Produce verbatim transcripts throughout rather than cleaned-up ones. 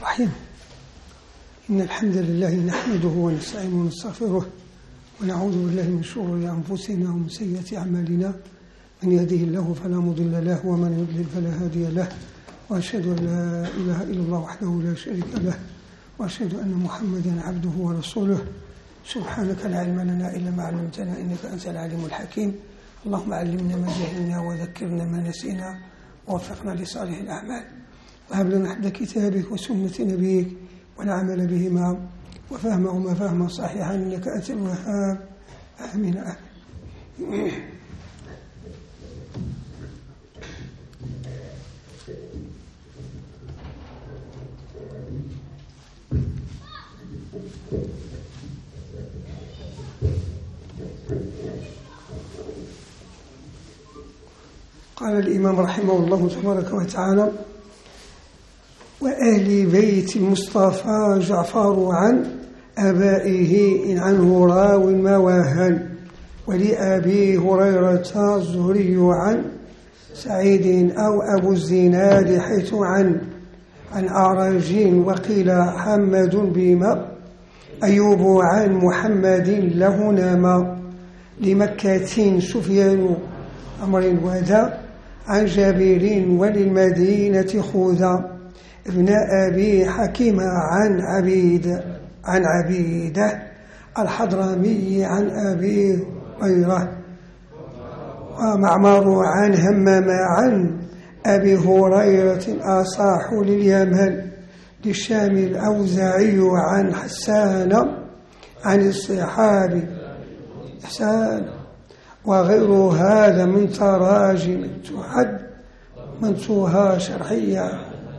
الرحيم. إن الحمد لله نحمده ونستعينه ونستغفره ونعوذ بالله من شرور أنفسنا ومن سيئات أعمالنا، من يهده الله فلا مضل له ومن يضلل فلا هادي له، وأشهد أن لا إله إلا الله وحده لا شريك له، وأشهد أن محمدا عبده ورسوله. سبحانك لا علم لنا إلا ما علمتنا إنك أنت العليم الحكيم. اللهم علمنا ما جهلنا وذكرنا ما نسينا ووفقنا لصالح الأعمال، وهب لنا حفظ كتابك وسنة نبيك والعمل بهما وفهمهما فهما صحيحا إنك أنت الوهاب. آمين آمين. قال الإمام رحمه الله تبارك وتعالى: وآل بيت المصطفى جعفر عن آبائه إن عنه راو ما واهن، ولأبي هريرة الزهري عن سعيد أو أبو الزناد حيث عن عن أعرج وقيل حمد بما أيوب عن محمد له نما، لمكة سفيان أمر وذا عن جابر وللمدينة خوذا ابن أبي حكيم عن عبيد عن عبيده الحضرمي عن أبي هريرة، ومعمر عن همام عن أبي هريرة أصاح لليمن، للشام الأوزاعي عن حسان عن الصحابي حسان، وغير هذا من تراجم تعد منسوها شرحية.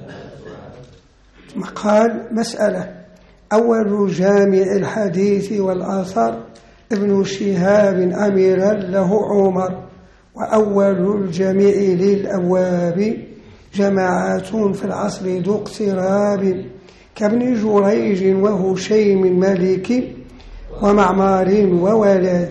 مقال: مسألة. أول جامع الحديث والآثار ابن شهاب أميرا له عمر، وأول الجميع للأبواب جماعات في العصر ذو اقتراب، كابن جريج وهشيم مالك ومعمار وولد،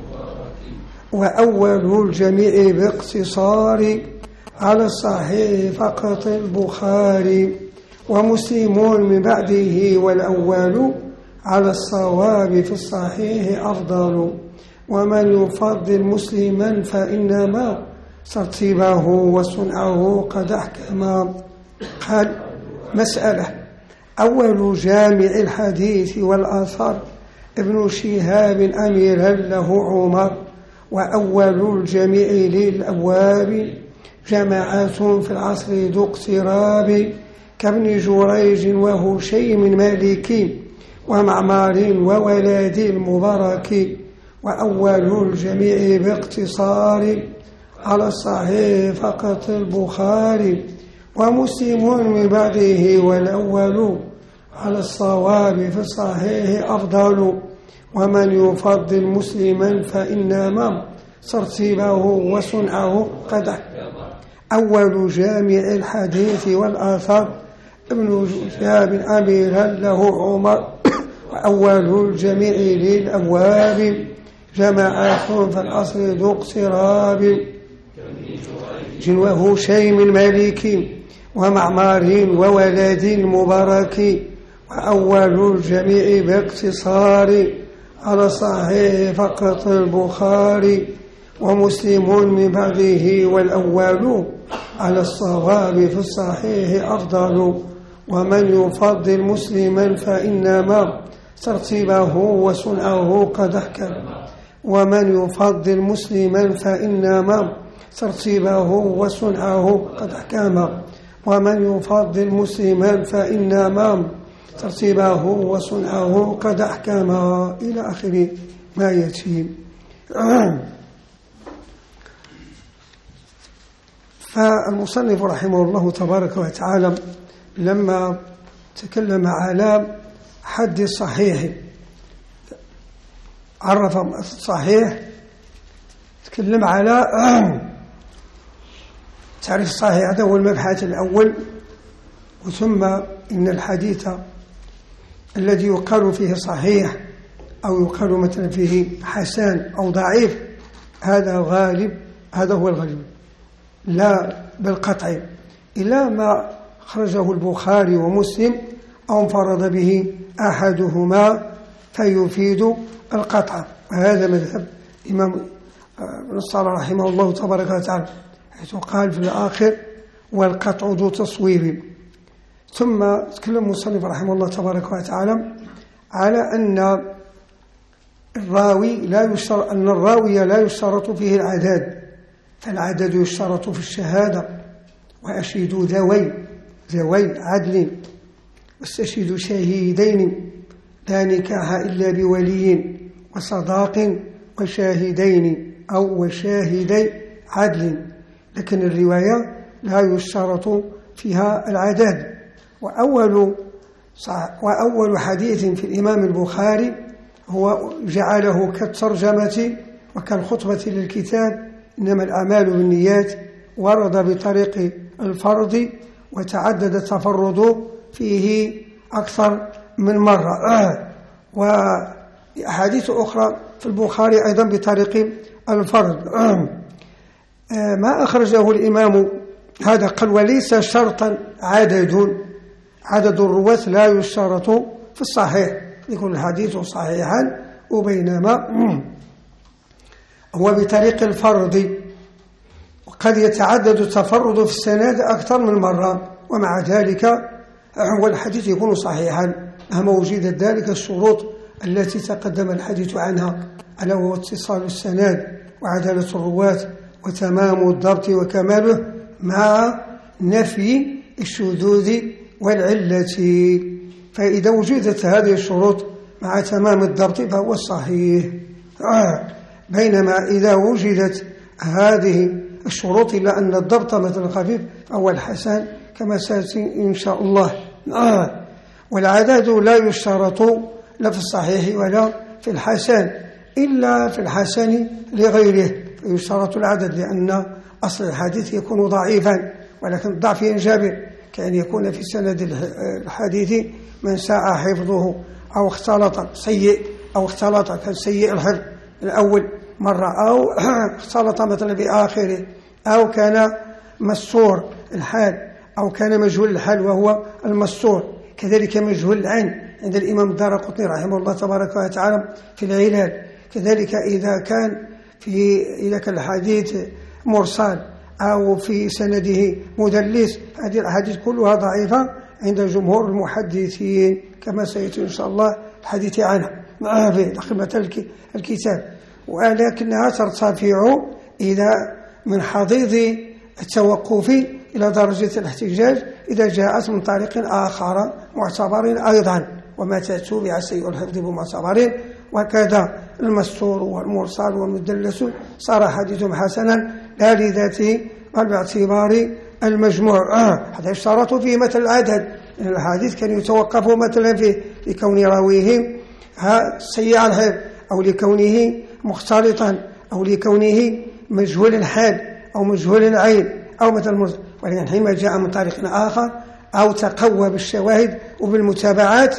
وأول الجميع باقتصار على الصحيح فقط البخاري، ومسلم من بعده والأول على الصواب في الصحيح أفضل، ومن يفضل مسلما فإنما ترتيبه وصنعه قد أحكما. قال: مسألة. أول جامع الحديث والآثار ابن شهاب أميرا له عمر، وأول الجميع للأبواب جماعات في العصر ذو اقتراب، كابن جريج وهشيم مالك ومعمار وولاد المبارك، وأول الجميع باقتصار على الصحيح فقط البخاري، ومسلم من بعده والأول على الصواب في الصحيح أفضل، ومن يفضل مسلما فإنما ترتيبه وصنعه قد أحكم. أول جامع الحديث والآثار ابن شهاب أميرا له عمر، وأول الجميع للأبواب جماعات في الأصل ذو اقتراب، وهشيم المالك ومعمار وولد المبارك، وأول الجميع باقتصار على صحيح فقط البخاري، ومسلم من بعده والأول على الصواب في الصحيح أفضل، ومن يفضل مسلما فإنما ترتيبه وصنعه قد أحكم، ومن يفضل مسلما فإنما ترتيبه وصنعه قد أحكم، ومن يفضل مسلما فإنما ترتيبه وصنعه قد أحكم، إلى آخر ما يأتي. فالمصنف رحمه الله تبارك وتعالى لما تكلم على حد الصحيح، عرف الصحيح، تكلم على تعريف الصحيح، هذا هو المبحث الأول. وثم إن الحديث الذي يقال فيه صحيح أو يقال مثلا فيه حسن أو ضعيف، هذا غالب، هذا هو الغالب لا بالقطع، إلا ما خرجه البخاري ومسلم أو انفرد به أحدهما فيفيد القطع. وهذا مذهب الإمام ابن الصلاح رحمه الله تبارك وتعالى، حيث قال في الآخر والقطع ذو تصويب. ثم تكلم المصنف رحمه الله تبارك وتعالى على أن الراوي لا يشترط أن الراوي لا يشترط فيه العدد، فالعدد يشترط في الشهادة. وأشهدوا ذوي ذوي عدل واستشهدوا شهيدين لا نكاح إلا بولي وصداق وشاهدين أو وشاهدي عدل. لكن الرواية لا يشترط فيها العدد. وأول وأول حديث في الإمام البخاري هو جعله كالترجمة وكالخطبة للكتاب، إنما الأعمال بالنيات، ورد بطريق الفرض وتعدد التفرد فيه أكثر من مرة. وأحاديث أخرى في البخاري أيضا بطريق الفرض. ما أخرجه الإمام هذا قال وليس شرطا عدد عدد الرواة لا يشترط في الصحيح، يكون الحديث صحيحا، وبينما هو بطريق الفرض، وقد يتعدد التفرد في السند أكثر من مرة، ومع ذلك هو الحديث يكون صحيحا مهما وجدت ذلك الشروط التي تقدم الحديث عنها، ألا وهو اتصال السند وعدالة الرواة وتمام الضبط وكماله مع نفي الشذوذ والعلة. فإذا وجدت هذه الشروط مع تمام الضبط فهو الصحيح. بينما إذا وجدت هذه الشروط إلا أن الضبط مثلا خفيف فهو الحسن كما سيأتي إن شاء الله. والعدد لا يشترط لا في الصحيح ولا في الحسن، إلا في الحسن لغيره يشترط العدد، لأن أصل الحديث يكون ضعيفا، ولكن الضعف ينجبر، كأن يكون في سند الحديث من ساء حفظه أو اختلط سيء أو اختلط كان سيء الحفظ الأول مرة، أو اختلط مثلا بآخره، أو كان مستور الحال، أو كان مجهول الحال وهو المستور. كذلك مجهول العين عند الإمام الدارقطني رحمه الله تبارك وتعالى في العلال. كذلك إذا كان في إذا كان الحديث مرسل أو في سنده مدلس، هذه الأحاديث كلها ضعيفة عند جمهور المحدثين كما سيأتي إن شاء الله الحديث عنها في تقدمة الكتاب. ولكنها ترتفع إذا من حضيض التوقف إلى درجة الاحتجاج إذا جاءت من طريق آخر معتبر أيضا، وما تتبع سيء الحفظ بمعتبر، وكذا المستور والمرسل والمدلس صار حديثهم حسنا لا لذاته بل باعتبار المجموع. هذا يشترط فيه مثل العدد، الحديث كان يتوقف مثلا في لكون راويه سيء الحفظ، أو لكونه مختلطا، أو لكونه مجهول الحال أو مجهول العين أو مثل، ولكن حينما جاء من طريق آخر أو تقوى بالشواهد وبالمتابعات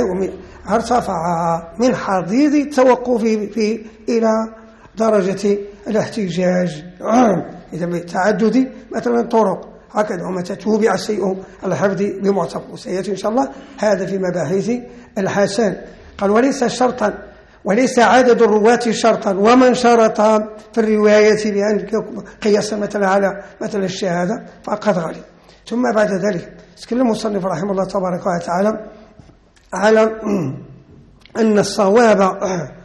ارتفع من حضيض التوقف فيه إلى درجة الاحتجاج. إذا بالتعدد مثلا طرق هكذا، وما تتوبع السيء الحفظ بمعتبر، وسيأتي إن شاء الله هذا في مباحث الحسن. قال وليس شرطا وليس عدد الرواة شرطا، ومن شرط في الرواية بأن قياس مثلا على مثل الشهادة فقد غلط. ثم بعد ذلك تكلم المصنف رحمه الله تبارك وتعالى على أن الصواب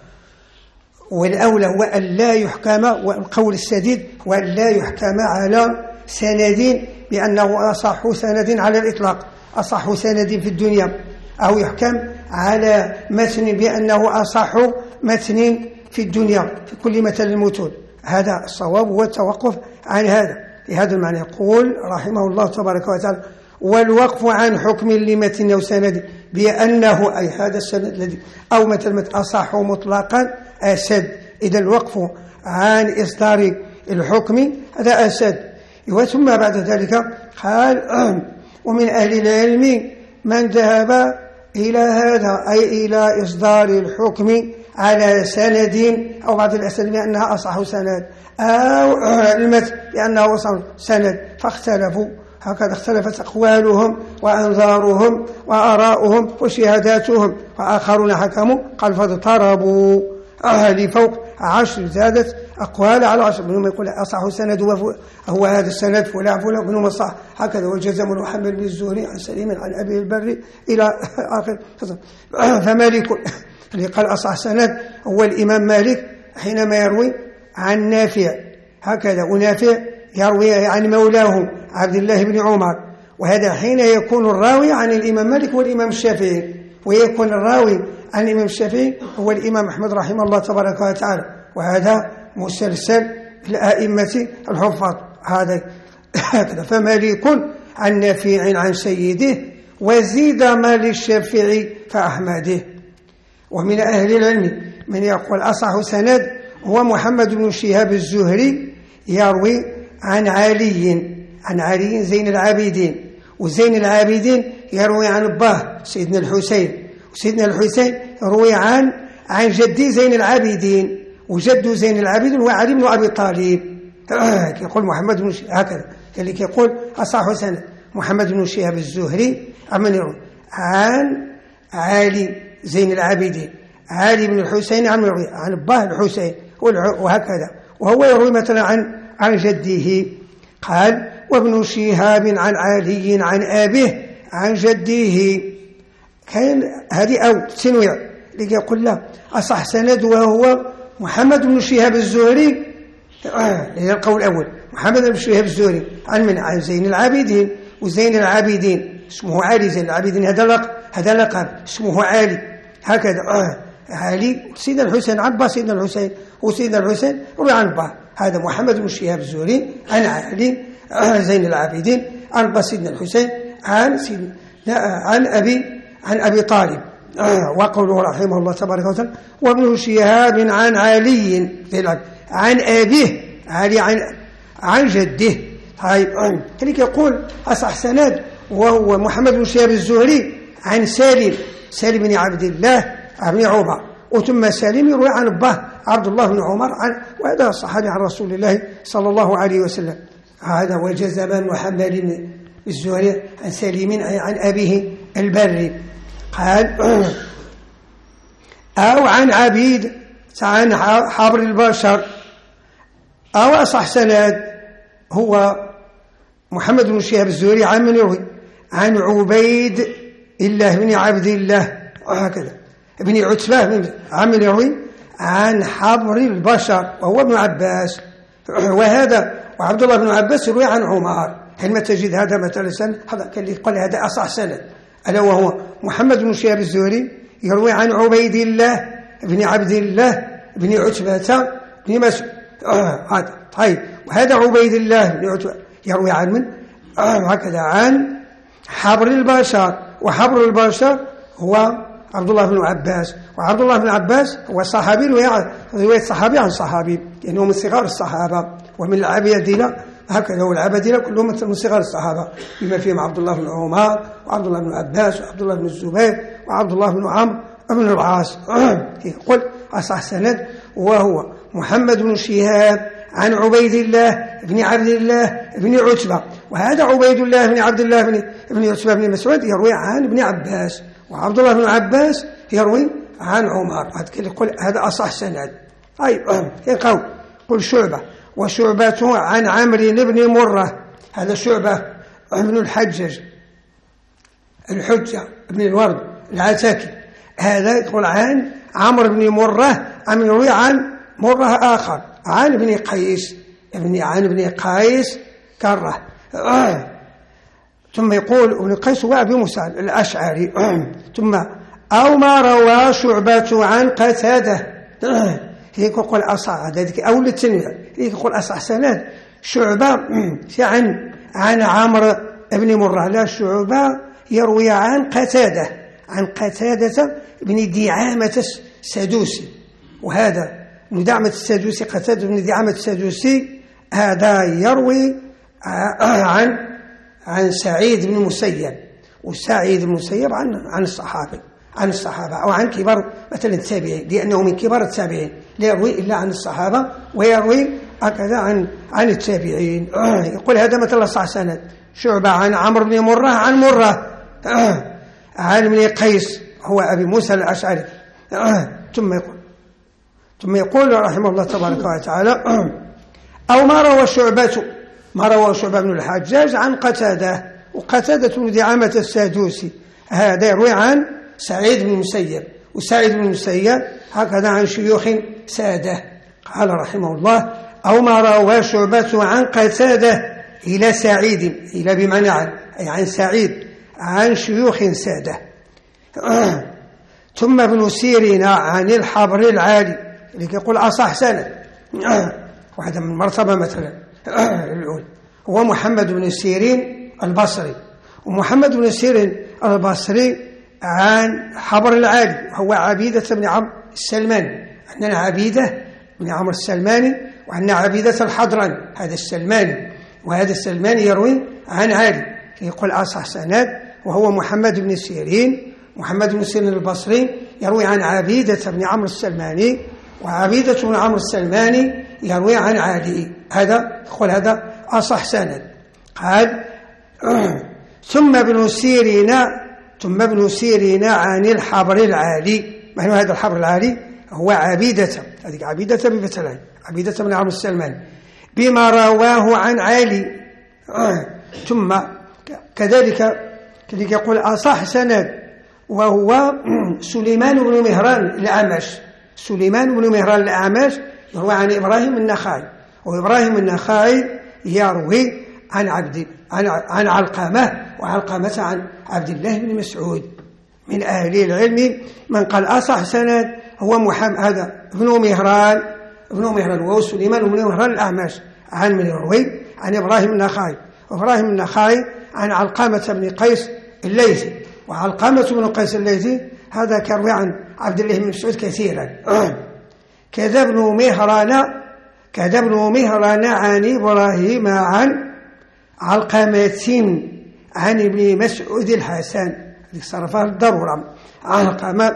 والأولى وأن لا يحكم، والقول السديد وأن لا يحكم على سند بأنه أصح سند على الإطلاق، أصح سند في الدنيا، أو يحكم على متن بأنه أصح متن في الدنيا في كل مثل المتون. هذا الصواب هو التوقف عن هذا. لهذا المعنى يقول رحمه الله تبارك وتعالى والوقف عن حكم لمتن أو سند بأنه أي هذا السند الذي أو مثل أصح مطلقا أسد. إذا الوقف عن إصدار الحكم هذا أسد. ثم بعد ذلك قال ومن أهل العلم من ذهب إلى هذا أي إلى إصدار الحكم على سند أو بعض الأسانيد بأنها أصح سند أو المتن بأنه أصح سند، فاختلفوا هكذا اختلفت أقوالهم وأنظارهم وآراؤهم وشهاداتهم، وآخرون حكموا قال فاضطربوا أهل فوق عشر، زادت أقوال على عشر، منهم يقول أصح سند هو هذا السند فلان فلان، منهم الصح هكذا، والجزم محمد بن الزهري عن سليم عن أبي البر إلى آخر. فمالك اللي قال أصح سند هو الإمام مالك حينما يروي عن نافع هكذا، ونافع يروي عن مولاه عبد الله بن عمر، وهذا حين يكون الراوي عن الإمام مالك والإمام الشافعي، ويكون الراوي عن الإمام الشافعي هو الإمام أحمد رحمه الله تبارك وتعالى، وهذا مسلسل الأئمة الحفاظ هذا هكذا. فمالك عن نافع عن سيده، وزيد ما للشافعي فأحمده. ومن أهل العلم من يقول أصح سند هو محمد بن شهاب الزهري يروي عن علي عن علي زين العابدين، وزين العابدين يروي عن أباه سيدنا الحسين، وسيدنا الحسين يروي عن عن جدي زين العابدين، وجد زين العابدين هو علي بن أبي طالب. يقول محمد بن شهاب هكذا، كذلك يقول أصح سند محمد بن شهاب الزهري عن يروي عن علي زين العابدين، علي بن الحسين عن يروي عن أباه الحسين، وهكذا. وهو يروي مثلا عن عن جده. قال وابن شهاب عن علي عن أبيه عن جده. كان هذه أو تنويع اللي يقول لا أصح سند وهو محمد بن شهاب الزهري، آه القول الأول محمد بن شهاب الزهري عن من عن زين العابدين، وزين العابدين اسمه علي، زين العابدين هذا لقب هذا لقب اسمه علي هكذا. آه علي سيدنا الحسين عن با سيدنا الحسين، وسيدنا الحسين روي عن با، هذا محمد بن شهاب الزهري عن علي آه زين العابدين عن با سيدنا الحسين عن سيدنا عن أبي عن أبي طالب. آه وقوله رحمه الله تبارك وتعالى وابن شهاب عن علي عن أبيه علي عن عن جده. طيب كذلك يقول أصح سند وهو محمد بن شهاب الزهري عن سالم سالم بن عبد الله بن عمر، وثم سالم يروي عن أباه عبد الله بن عمر عن، وهذا الصحابي عن رسول الله صلى الله عليه وسلم. هذا هو جزم محمد بن الزهري عن سالم عن أبيه البري. قال أو عن عبيد عن حبر البشر. أو أصح سند هو محمد بن شهاب الزهري عن من يروي عن عبيد الله بن عبد الله وهكذا ابن عتبة عن من يروي عن حبر البشر وهو ابن عباس، وهذا وعبد الله بن عباس يروي عن عمر. حينما تجد هذا مثلا سند هذا كان يقول هذا أصح سند، ألا وهو محمد بن شهاب الزهري يروي عن عبيد الله بن عبد الله بن عتبة بن مسعود. هذا طيب، وهذا عبيد الله بن عتبة يروي عن من هكذا عن حبر البشر، وحبر البشر هو عبد الله بن عباس، وعبد الله بن عباس هو صحابي رواية صحابي عن صحابي، يعني هو من صغار الصحابة، ومن العبادلة هكذا، والعبادلة كلهم من صغار الصحابة بما فيهم عبد الله بن عمر وعبد الله بن عباس وعبد الله بن الزبير وعبد الله بن عمرو بن العاص. يقول أصح سند وهو محمد بن شهاب عن عبيد الله بن عبد الله بن عتبة، وهذا عبيد الله بن عبد الله بن بن عتبة بن مسعود يروي عن ابن عباس، وعبد الله بن عباس يروي عن عمر. هذا يقول هذا أصح سند. طيب يقول قل شعبة وشعبة عن عمرو بن مرة، هذا شعبة بن الحجاج الحجة بن الورد العتاكي، هذا يقول عن عمرو بن مرة عن يروي عن مرة آخر عن ابن قيس ابن عن ابن قيس كره. آه. ثم يقول ابن قيس هو أبي موسى الأشعري. آه. ثم أو ما روى شعبة عن قتادة. آه. هيك يقول أصح هذيك أول التنويع، هيك يقول أصح سند شعبة عن عن عمرو بن مرة، لا شعبة يروي عن قتادة عن قتادة بن دعامة السدوسي، وهذا ابن دعامة السدوسي قتادة بن دعامة السدوسي هذا يروي عن عن سعيد بن المسيب، وسعيد بن المسيب عن عن الصحابة عن الصحابة أو عن كبار مثلا التابعين، لأنه من كبار التابعين لا يروي إلا عن الصحابة ويروي هكذا عن عن التابعين. يقول هذا مثلا صح سند شعبة عن عمرو بن مرة عن مرة عن ابن قيس هو أبي موسى الأشعري. ثم يقول ثم يقول رحمه الله تبارك وتعالى أو ما روى شعبة ما روى شعبة بن الحجاج عن قتادة، وقتادة بن دعامة السادوسي هذا يروي عن سعيد بن المسيب، وسعيد بن المسيب هكذا عن شيوخ سادة. قال رحمه الله أو ما روى شعبة عن قتادة إلى سعيد، إلى بمعنى عن أي عن سعيد عن شيوخ سادة. ثم ابن سيرين عن الحبر العالي اللي يقول أصح سند، وهذا من مرتبة مثلا الأولى هو محمد بن سيرين البصري، ومحمد بن سيرين البصري عن حبر العالي هو عبيدة بن عمرو السلماني. عندنا عبيدة بن عمرو السلماني وعندنا عبيدة الحضرمي، هذا السلماني وهذا السلماني يروي عن عالي يقول أصح سند، وهو محمد بن سيرين. محمد بن سيرين البصري يروي عن عبيدة بن عمرو السلماني، وعبيدة بن عمرو السلماني يروي عن عالي، هذا يقول هذا أصح سند. قال ثم ابن سيرين ثم ابن سيرين عن الحبر العالي. ما هو هذا الحبر العالي؟ هو عبيدة، هذه عبيدة بفتلان عبيدة بن عمرو السلماني بما رواه عن عالي. ثم كذلك كذلك يقول أصح سند وهو سليمان بن مهران الأعمش. سليمان بن مهران الأعمش يروي عن إبراهيم النخعي، وإبراهيم النخعي يروي عن عبد عن عن علقمة، وعلقمة عن عبد الله بن مسعود. من أهل العلم من قال أصح سند هو محمد هذا ابن مهران ابن مهران وهو سليمان بن مهران الأعمش عن من يروي عن إبراهيم النخعي، وإبراهيم النخعي عن علقمة بن قيس الليثي، وعلقمة بن قيس الليثي هذا كروي عن عبد الله بن مسعود كثيرا. كذا ابن مهران كذا ابن مهران عن إبراهيم عن علقمة عن ابن مسعود الحسن صرفها الضرورة. علقمة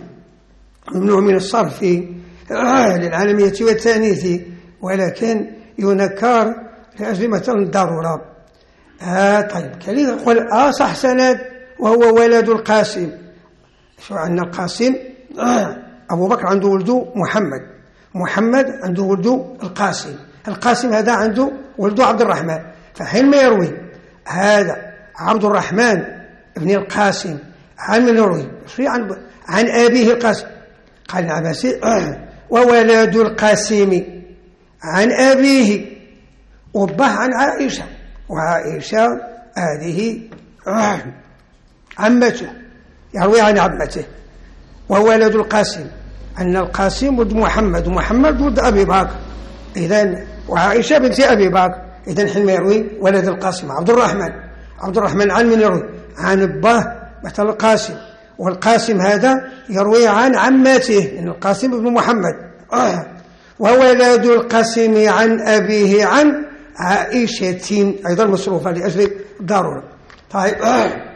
ممنوع من الصرف للعالمية والتانيث، ولكن ينكر لأجل مثلا الضرورة. آه طيب كذلك يقول أصح سند وهو ولد القاسم. شو عندنا القاسم؟ آه أبو بكر عنده ولده محمد، محمد عنده ولده القاسم، القاسم هذا عنده ولده عبد الرحمن. فحينما يروي هذا عبد الرحمن ابن القاسم عن من يروي عن عن أبيه القاسم، قال العباسي آه وولد القاسم عن أبيه، وضح عن عائشة، وعائشة هذه آه عمته يروي عن عمته. وولد القاسم أن القاسم ولد محمد، ومحمد ولد أبي بكر، إذن وعائشة بنت أبي بكر، إذن حينما يروي ولد القاسم عبد الرحمن عبد الرحمن عن من يروي عن أباه مثل القاسم، والقاسم هذا يروي عن عمته إن القاسم ابن محمد. آه. وولد القاسم عن أبيه عن عائشة أيضا مصروفة لأجل ضرورة. طيب آه.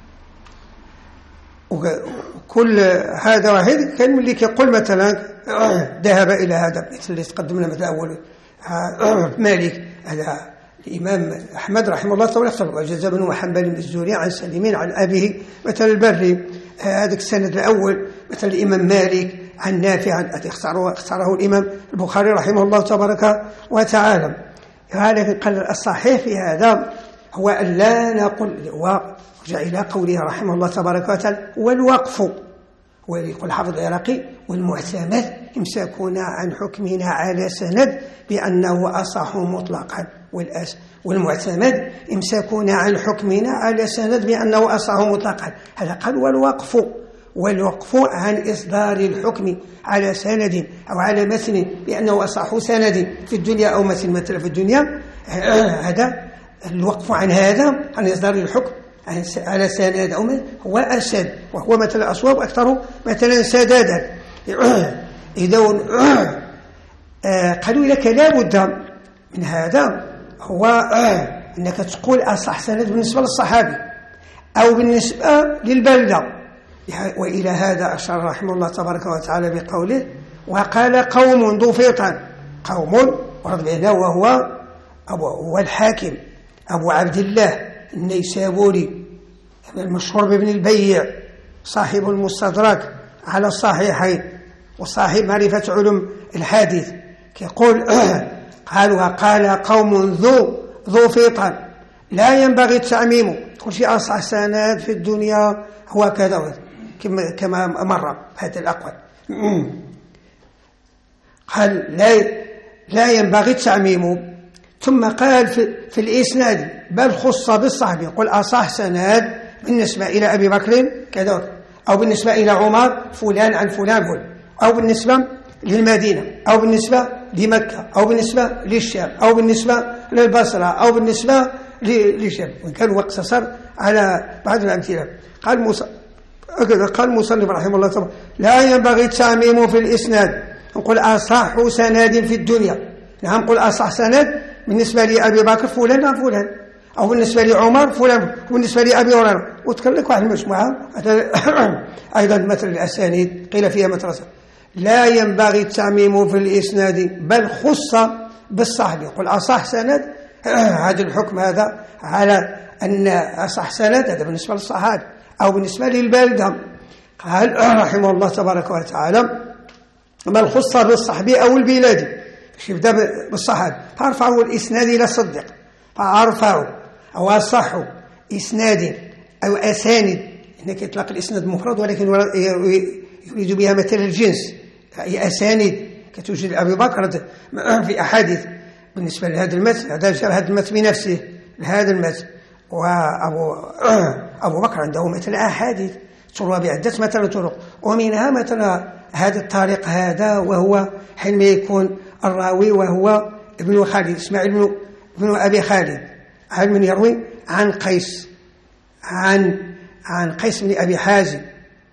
وكل هذا واحد كان اللي يقول مثلا آه. ذهب إلى هذا مثل اللي تقدمنا مثل أول آه. مالك هذا الإمام أحمد رحمه الله تعالى وجاز بن محمد بن الزهري عن سليم عن أبيه مثل البري. هذا السند الأول مثل الإمام مالك عن نافع اختاره اختاره الإمام البخاري رحمه الله تبارك وتعالى. لكن قال الصحيح في هذا هو أن لا نقول، ورجع إلى قوله رحمه الله تبارك وتعالى والوقف، ويقول الحافظ العراقي والمعتمد إمساكنا عن حكمنا على سند بأنه أصح مطلقا، والأس والمعتمد إمساكنا عن حكمنا على سند بأنه أصح مطلقا. هذا قال والوقف والوقف عن إصدار الحكم على سند أو على متن بأنه أصح سند في الدنيا أو متن مثل في الدنيا، هذا الوقف عن هذا عن إصدار الحكم على سند أو متن هو أسد، وهو مثل أصواب أكثر مثلا سدادا. إذا قالوا لك لا بد من هذا، هو أنك تقول أصح سند بالنسبة للصحابي أو بالنسبة للبلدة. وإلى هذا أشار رحمه الله تبارك وتعالى بقوله وقال قوم ضفيطا، قوم ورد بينه وهو أبو هو الحاكم أبو عبد الله النيسابوري المشهور بابن البيع، صاحب المستدرك على الصحيحين وصاحب معرفة علوم الحديث، يقول قالوا قال قوم ذو ذو فطن لا ينبغي التعميم. كل شيء أصح سند في الدنيا هو كذا كما مر هذا الأقوال. قال لا لا ينبغي التعميم، ثم قال في, في الإسناد بل خص بالصحابي، يقول أصح سند بالنسبة إلى أبي بكر كذا، أو بالنسبة إلى عمر فلان عن فلان فلان، أو بالنسبة للمدينة، أو بالنسبة لمكة، أو بالنسبة للشام، أو بالنسبة للبصرة، أو بالنسبة للشام، وإن كان واقتصر على بعض الأمثلة. قال موسى قال المصنف رحمه الله تعالى لا ينبغي التعميم في الإسناد، نقول أصح سند في الدنيا، نعم نقول أصح سند بالنسبة لأبي بكر فلان عن فلان، أو بالنسبة لعمر فلان، وبالنسبة لأبي هريرة، وتكلم لك واحد المجموعة أيضا مثل الأسانيد قيل فيها مترسل. لا ينبغي التعميم في الإسناد بل خص بالصحابي، يقول أصح سند هذا الحكم هذا على أن أصح سند هذا بالنسبة للصحابي أو بالنسبة للبلدة. قال رحمه الله تبارك وتعالى بل خص بالصحابي أو البلادي، يبدأ بالصحابي فأرفعوا الإسناد إلى الصديق، فأرفعوا أو أصحوا إسناد أو أساند، إنك يطلق الإسناد مفرد ولكن يريد بها مثل الجنس، هي أساند كتوجد أبي بكر في أحاديث بالنسبة لهذا المتن، هذا جاء هذا المتن بنفسه لهذا المتن، وأبو أبو بكر عنده مثل أحاديث تروى بعدة مثل طرق، ومنها مثلا هذا الطريق هذا، وهو حينما يكون الراوي وهو ابن خالد إسماعيل بن, بن أبي خالد، هل من يروي عن قيس عن عن قيس بن أبي حازم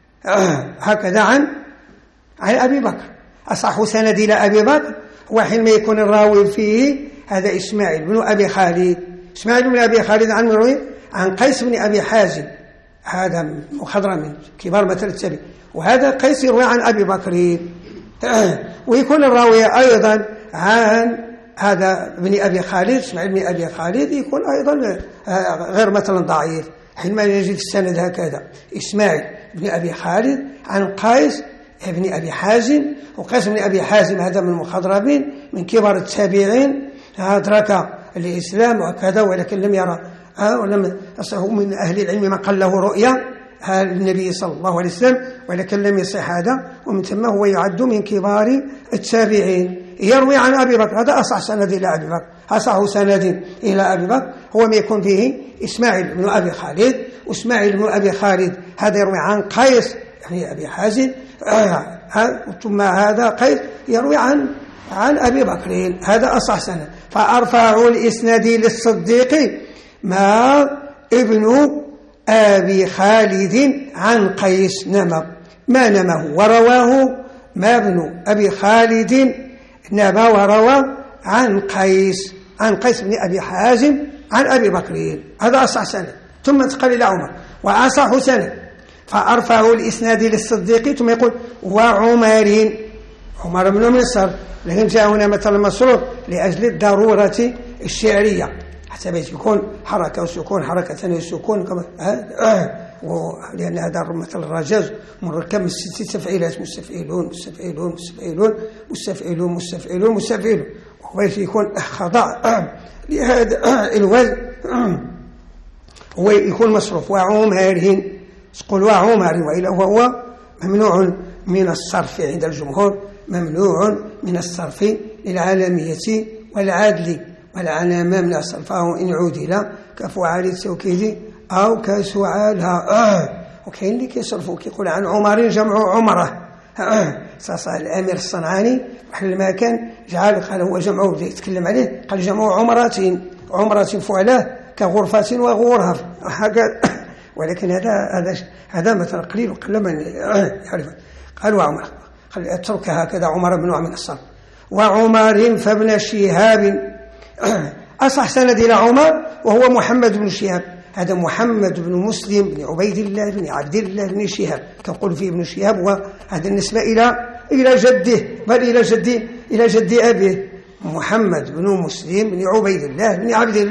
هكذا عن عن أبي بكر، أصح سند إلى أبي بكر هو حينما يكون الراوي فيه هذا إسماعيل بن أبي خالد، إسماعيل بن أبي خالد عن مروي عن قيس بن أبي حازم، هذا مخضرم من كبار مثل التابعين، وهذا قيس يروي عن أبي بكر، ويكون الراوي أيضا عن هذا ابن أبي خالد إسماعيل بن أبي خالد، يكون أيضا غير مثلا ضعيف، حينما يجد السند هكذا إسماعيل بن أبي خالد عن قيس ابن أبي حازم، وقيس بن أبي حازم هذا من المخضرمين من كبار التابعين، أدرك الإسلام وكذا، ولكن لم يرى ولم يصح من أهل العلم من قال له رؤيا النبي صلى الله عليه وسلم، ولكن لم يصح هذا، ومن ثم هو يعد من كبار التابعين، يروي عن أبي بكر، هذا أصح سند إلى أبي بكر، أصح سند إلى أبي بكر هو ما يكون فيه إسماعيل بن أبي خالد، وإسماعيل بن أبي خالد هذا يروي عن قيس يعني أبي حازم، ثم هذا قيس يروي عن عن أبي بكر، هذا أصح سند. فأرفع الإسناد للصديق ما ابن أبي خالد عن قيس نمى ما نمه ورواه ما ابن أبي خالد نمى وروى عن قيس عن قيس بن أبي حازم عن أبي بكر، هذا أصح سند. ثم انتقل إلى عمر وأصح سند، فأرفع الإسناد للصديق، ثم يقول وعمر، عمر بن مصر، لكن جاء هنا مثلا مسروق لأجل الضرورة الشعرية، حتى بيت يكون حركة وسكون حركة ثانية وسكون كما لأن هذا مثل الرجاز مركب من ست تفعيلات، مستفعلون مستفعلون مستفعلون مستفعلون مستفعلون مستفعلون، وبيت يكون خضاع لهذا الوزن هو يكون مصروف. وعمر تقول وعمر، وإلا هو ممنوع من الصرف عند الجمهور، ممنوع من الصرف للعالمية والعدل، والعلامة من صرفه إن عدل كفعال التوكيد أو كسعالها. آه. وكاين اللي كيصرفوا كيقول عن عمر جمع عمره، صاصا الأمير الصنعاني واحد المكان جعل قال هو جمعه، بدا يتكلم عليه قال جمع عمرات، عمرة فعلاه كغرفة وغرف هكذا، ولكن هذا هذا هذا مثلا قليل وقل من يعرف. قال وعمر قال اترك هكذا عمر ممنوع من الصرف. وعمر فابن شهاب أصح سند إلى عمر وهو محمد بن شهاب، هذا محمد بن مسلم بن عبيد الله بن عبد الله بن شهاب، كنقول فيه ابن شهاب، وهذا النسبة إلى إلى جده، بل إلى جد إلى جد أبيه محمد بن مسلم بن عبيد الله بن عبد الله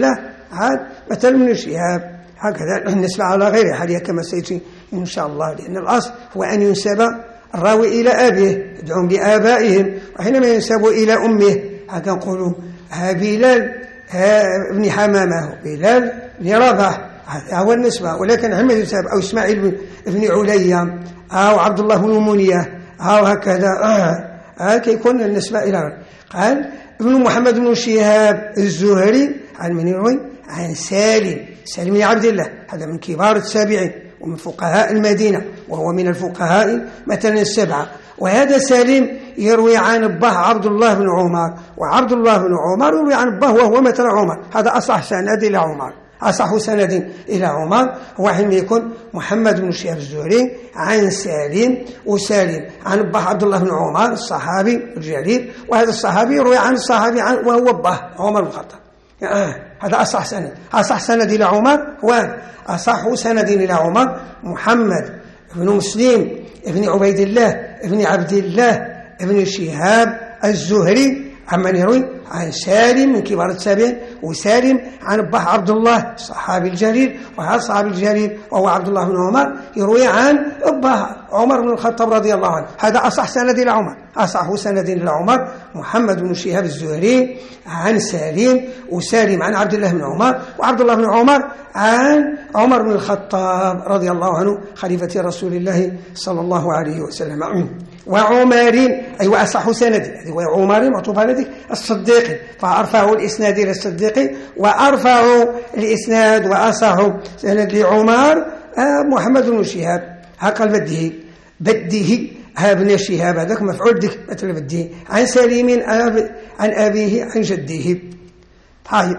عاد مثلا ابن شهاب هكذا النسبة على غير حالها كما سيأتي إن شاء الله، لأن الأصل هو أن ينسب الراوي إلى أبيه يدعون بآبائهم، وحينما ينسب إلى أمه هكذا نقولوا ها بلال ها ابن حمامة بلال بن رباح، هذا هو النسبة. ولكن عندما ينسب أو إسماعيل بن عليا أو عبد الله بن منية أو هكذا آه كيكون النسبة إلى. قال ابن محمد بن شهاب الزهري عن من يروي عن سالم سالم بن عبد الله، هذا من كبار التابعين ومن فقهاء المدينة، وهو من الفقهاء مثلا السبعة. وهذا سالم يروي عن أباه عبد الله بن عمر، وعبد الله بن عمر يروي عن أباه وهو مثلا عمر، هذا أصح سند إلى عمر، أصح سند إلى عمر هو حين يكون محمد بن شهاب الزهري عن سالم، وسالم عن أباه عبد الله بن عمر الصحابي الجليل، وهذا الصحابي يروي عن الصحابي عن وهو أباه عمر بن الخطاب. آه هذا أصح سند. أصح سند إلى عمر وأصح سند إلى عمر محمد بن مسلم ابن عبيد الله ابن عبد الله ابن شهاب الزهري عمن يروي عن سالم من كبار التابعين، وسالم عن أباه عبد الله الصحابي الجليل، وهذا الصحابي الجليل وهو عبد الله بن عمر يروي عن أباه عمر بن الخطاب رضي الله عنه. هذا أصح سند إلى عمر. أصح سند إلى عمر محمد بن شهاب الزهري عن سالم، وسالم عن عبد الله بن عمر، وعبد الله بن عمر عن عمر بن الخطاب رضي الله عنه خليفة رسول الله صلى الله عليه وسلم. وعمر أي وأصح سند، وعمر معطوف على ذلك الصديقي، فأرفع الإسناد إلى الصديقي، وأرفع الإسناد وأصح سند لعمر محمد بن شهاب هقل بده بده ها ابن شهاب هذاك مفعول ذك مثل بده عن سليم عن أبيه عن جده. طيب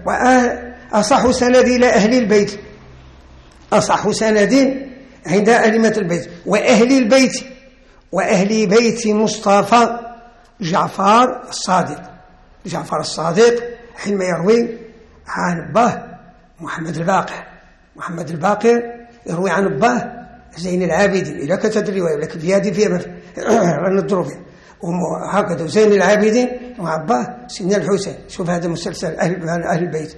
وأصح سند إلى أهل البيت، أصح سند عند أئمة البيت وأهل البيت وأهل بيت مصطفى جعفر الصادق. جعفر الصادق حينما يروي عن أباه محمد الباقر، محمد الباقر يروي عن أباه زين العابدين، إذا كانت الرواية لكن في هذه فيها نضرب فيها وهكذا زين العابدين وأباه سيدنا الحسين. شوف هذا مسلسل أهل, أهل البيت.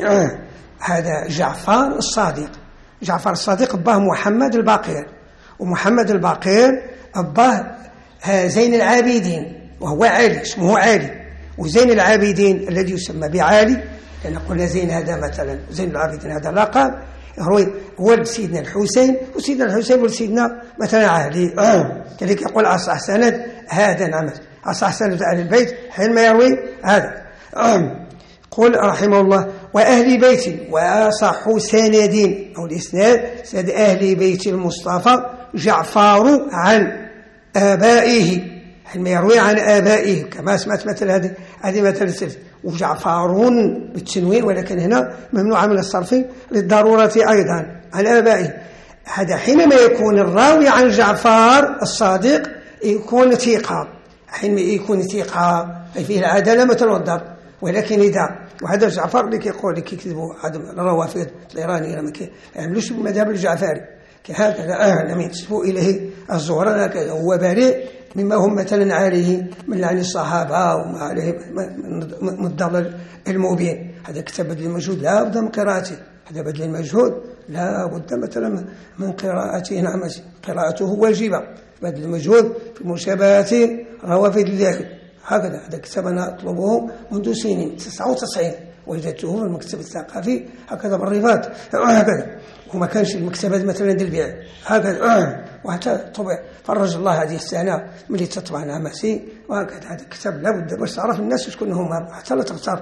هذا جعفر الصادق، جعفر الصادق أباه محمد الباقر، ومحمد الباقر أباه زين العابدين وهو علي اسمه علي، وزين العابدين الذي يسمى بعالي لأن قلنا زين هذا مثلا زين العابدين هذا لقب يروي ولد سيدنا الحسين، وسيدنا الحسين ولد سيدنا مثلا علي. كذلك يقول أصح سند هذا نعم أصح سند أهل البيت حينما يروي هذا. قل رحمه الله وأهل بيت وأصح سندين أو الإسناد سند أهل بيت المصطفى جعفر عن آبائه، حينما يروي عن آبائه كما سمعت مثل هذه هذه مثل السلسلة، وجعفرون بالتنوين ولكن هنا ممنوع من الصرف للضرورة أيضا عن آبائه. هذا حينما يكون الراوي عن جعفر الصادق يكون ثقة، حينما يكون ثقة أي فيه العدالة مثل الضبط. ولكن إذا وهذا جعفر اللي كيقول لك يكذبوا عدم الروافض الإيراني ما يعملوش بالمذهب الجعفري كهكذا لم ينسبوا إليه الزهران هكذا، هو بريء مما هم مثلا عليه من لعن الصحابة وما عليه من الضلال المبين. هذا كتاب بذل المجهود لا بد من قراءته، هذا بذل المجهود لا بد مثلا من قراءته. نعم قراءته واجبة، بذل المجهود في مشابهة روافض اليهود هكذا. هذا كتاب أنا أطلبه منذ سنين تسعة وتسعين وجدته في المكتب الثقافي هكذا بالرباط هكذا، وما كانش المكتبات مثلا ديال البيع هكذا، وحتى طبع فرج الله هذه السنة ملي تطبع نعمسي وهكذا. هذا الكتاب لابد باش تعرف الناس شكون هما حتى لا تغتر.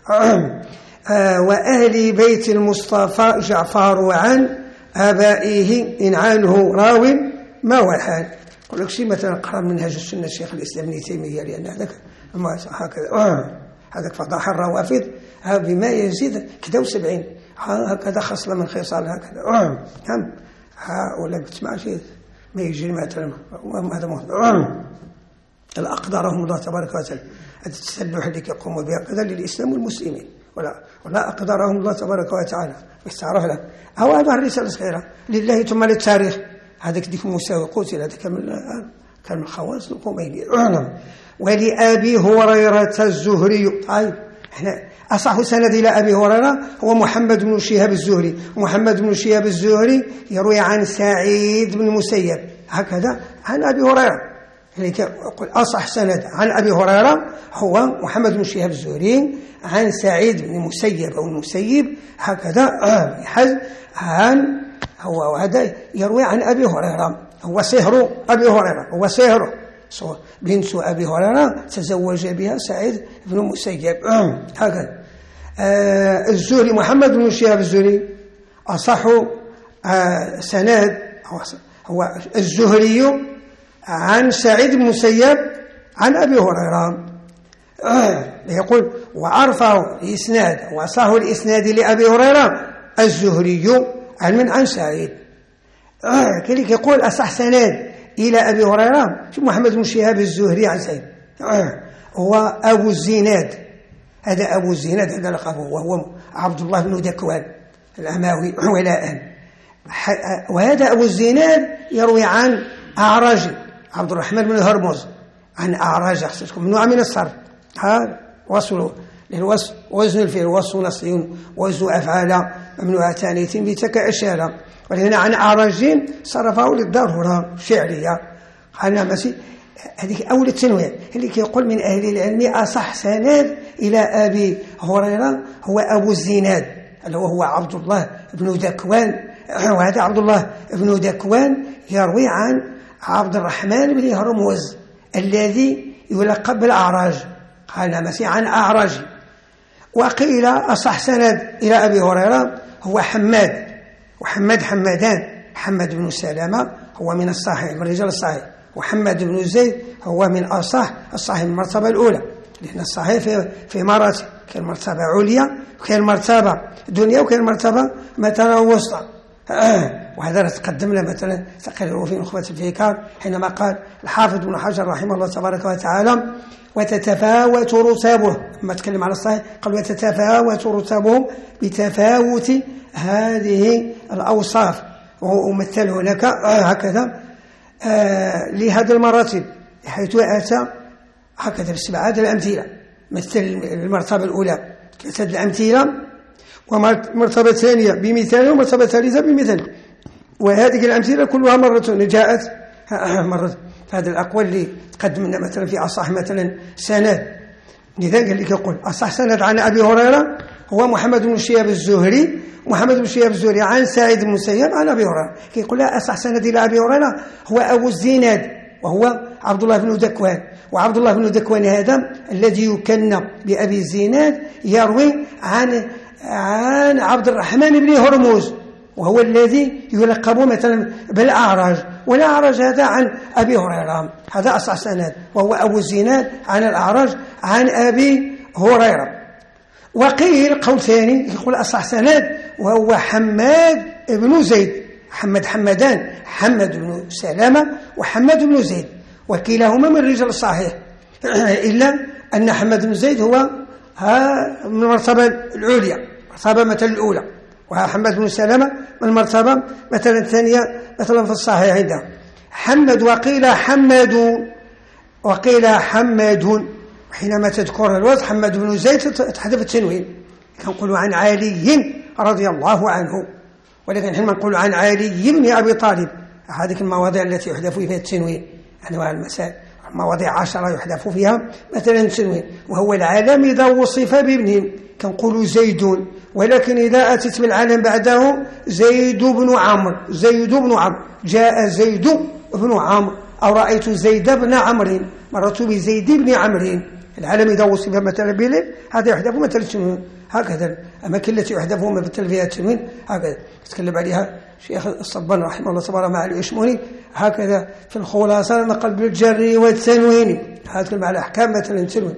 وأهل بيت المصطفى جعفر عن آبائه إن عنه راو ما هو الحال. يقول لك شيء مثلا قرأ منهج السنة الشيخ الإسلام ابن تيمية لأن هذاك هكذا هذاك فضاح الروافض بما يزيد كذا وسبعين هكذا خصلة من خصال هكذا هم هؤلاء بتسمع شيء ما يجري مثلا هذا مهم الأقدرهم الله تبارك وتعالى. هذا التسلح اللي يقوموا به كذا للإسلام والمسلمين ولا ولا أقدرهم الله تبارك وتعالى بس تعرف لك أو هذا الرسالة الصغيرة لله ثم للتاريخ. هذاك ديك مساوي قتل هذا كان كان من خواص الخميني. ولأبي هريرة الزهري. طيب احنا أصح سند إلى أبي هريرة هو محمد بن شهاب الزهري. محمد بن شهاب الزهري يروي عن سعيد بن المسيب هكذا عن أبي هريرة. يقول أصح سند عن أبي هريرة هو محمد بن شهاب الزهري عن سعيد بن المسيب أو المسيب هكذا حز عن هو وهذا يروي عن أبي هريرة. هو صهر أبي هريرة، هو صهر بنت أبي هريرة تزوج بها سعيد بن المسيب هكذا. آه الزهري محمد بن شهاب الزهري أصح آه سند هو الزهري عن سعيد بن المسيب عن أبي هريرة. آه يقول وأرفع الإسناد وأصح الإسناد لأبي هريرة الزهري عن من عن سعيد. آه كذلك يقول أصح سند إلى أبي هريرة محمد بن شهاب الزهري عن سعيد آه هو أبو الزناد. هذا أبو الزناد هذا لقبه وهو عبد الله بن ذكوان الأموي ولاء. وهذا أبو الزناد يروي عن أعرج عبد الرحمن بن هرمز عن أعرج أخصكم من نوع من الصرف ها وصلوا للوصف وزن الفعل وصف نصي وزن أفعال ممنوع تانيث بتكا إشارة. ولهنا عن أعرج صرفه للضرورة شعرية. قالنا ماشي هذيك أول التنويع اللي كيقول من أهل العلم أصح سند إلى أبي هريرة هو أبو الزناد اللي هو عبد الله بن ذكوان. وهذا عبد الله بن ذكوان يروي عن عبد الرحمن بن هرمز الذي يلقب بالأعرج. قالنا ماشي عن أعرج. وقيل أصح سند إلى أبي هريرة هو حماد، وحماد حمادان حماد بن سلامة هو من الصحيح من رجال الصحيح، وحماد بن زيد هو من أصح الصحيح من المرتبة الأولى. لأن الصحيح في في مراتب كان مرتبة عليا وكان مرتبة دنيا وكان مرتبة مثلا وسطى. آه. وهذا تقدمنا مثلا تقرير في نخبة الفكار حينما قال الحافظ بن حجر رحمه الله تبارك وتعالى وتتفاوت رتبه لما تكلم على الصحيح قال وتتفاوت رتبه بتفاوت هذه الأوصاف ومثل هناك آه هكذا آه لهذه المراتب حيث أتى هكذا بسبعة الأمثلة مثل المرتبة الأولى كثرة الأمثلة ومرتبة ثانية بمثال ومرتبة ثالثة بمثال. وهذه الأمثلة كلها مرة جاءت مرة هذا الأقوال اللي تقدمنا مثلا في أصح مثلا سند. لذلك اللي يقول أصح سند عن أبي هريرة هو محمد بن شهاب الزهري. محمد بن شهاب الزهري عن سعيد بن المسيب عن أبي هريرة. يقول لا أصح سند إلى أبي هريرة هو أبو الزناد وهو عبد الله بن ذكوان. وعبد الله بن ذكوان هذا الذي يكنى بأبي الزناد يروي عن عن عبد الرحمن بن هرمز وهو الذي يلقب مثلا بالأعرج. والأعرج هذا عن أبي هريرة هذا أصح سند وهو أبو الزناد عن الأعرج عن أبي هريرة. وقيل قول ثاني يقول أصح سند وهو حماد بن زيد حمد حمدان حمد بن سلامة وحمد بن زيد وكلاهما من رجال الصحيح إلا أن حمد بن زيد هو من المرتبة العليا مرتبة مثلا الأولى وحمد بن سلامة من المرتبة مثلا الثانية مثلا في الصحيح عندهم حمد. وقيل حمد وقيل حمد حينما تذكر الوزن حمد بن زيد تحذف التنوين كنقولوا عن علي رضي الله عنه. ولكن حينما نقول عن علي بن أبي طالب هذه المواضيع التي يحذف فيها التنوين أنواع المسائل مواضيع عشرة يحذف فيها مثلا التنوين وهو العالم إذا وصف بابنه كنقولوا زيدون. ولكن إذا أتت بالعالم بعده زيد بن عمرو زيد بن عمرو جاء زيد بن عمرو أو رأيت زيد بن عمرو مررت بزيد بن عمرو. العالم إذا وصف مثلا بلد هذا يحذف مثلا التنوين هكذا. الأماكن التي يحذفون مثل فيها التنوين هكذا تكلم عليها شيخ الصبان رحمه الله تبارك مع الإشموني هكذا في الخلاصة نقل بالجر والتنوين هكذا على أحكام مثلا التنوين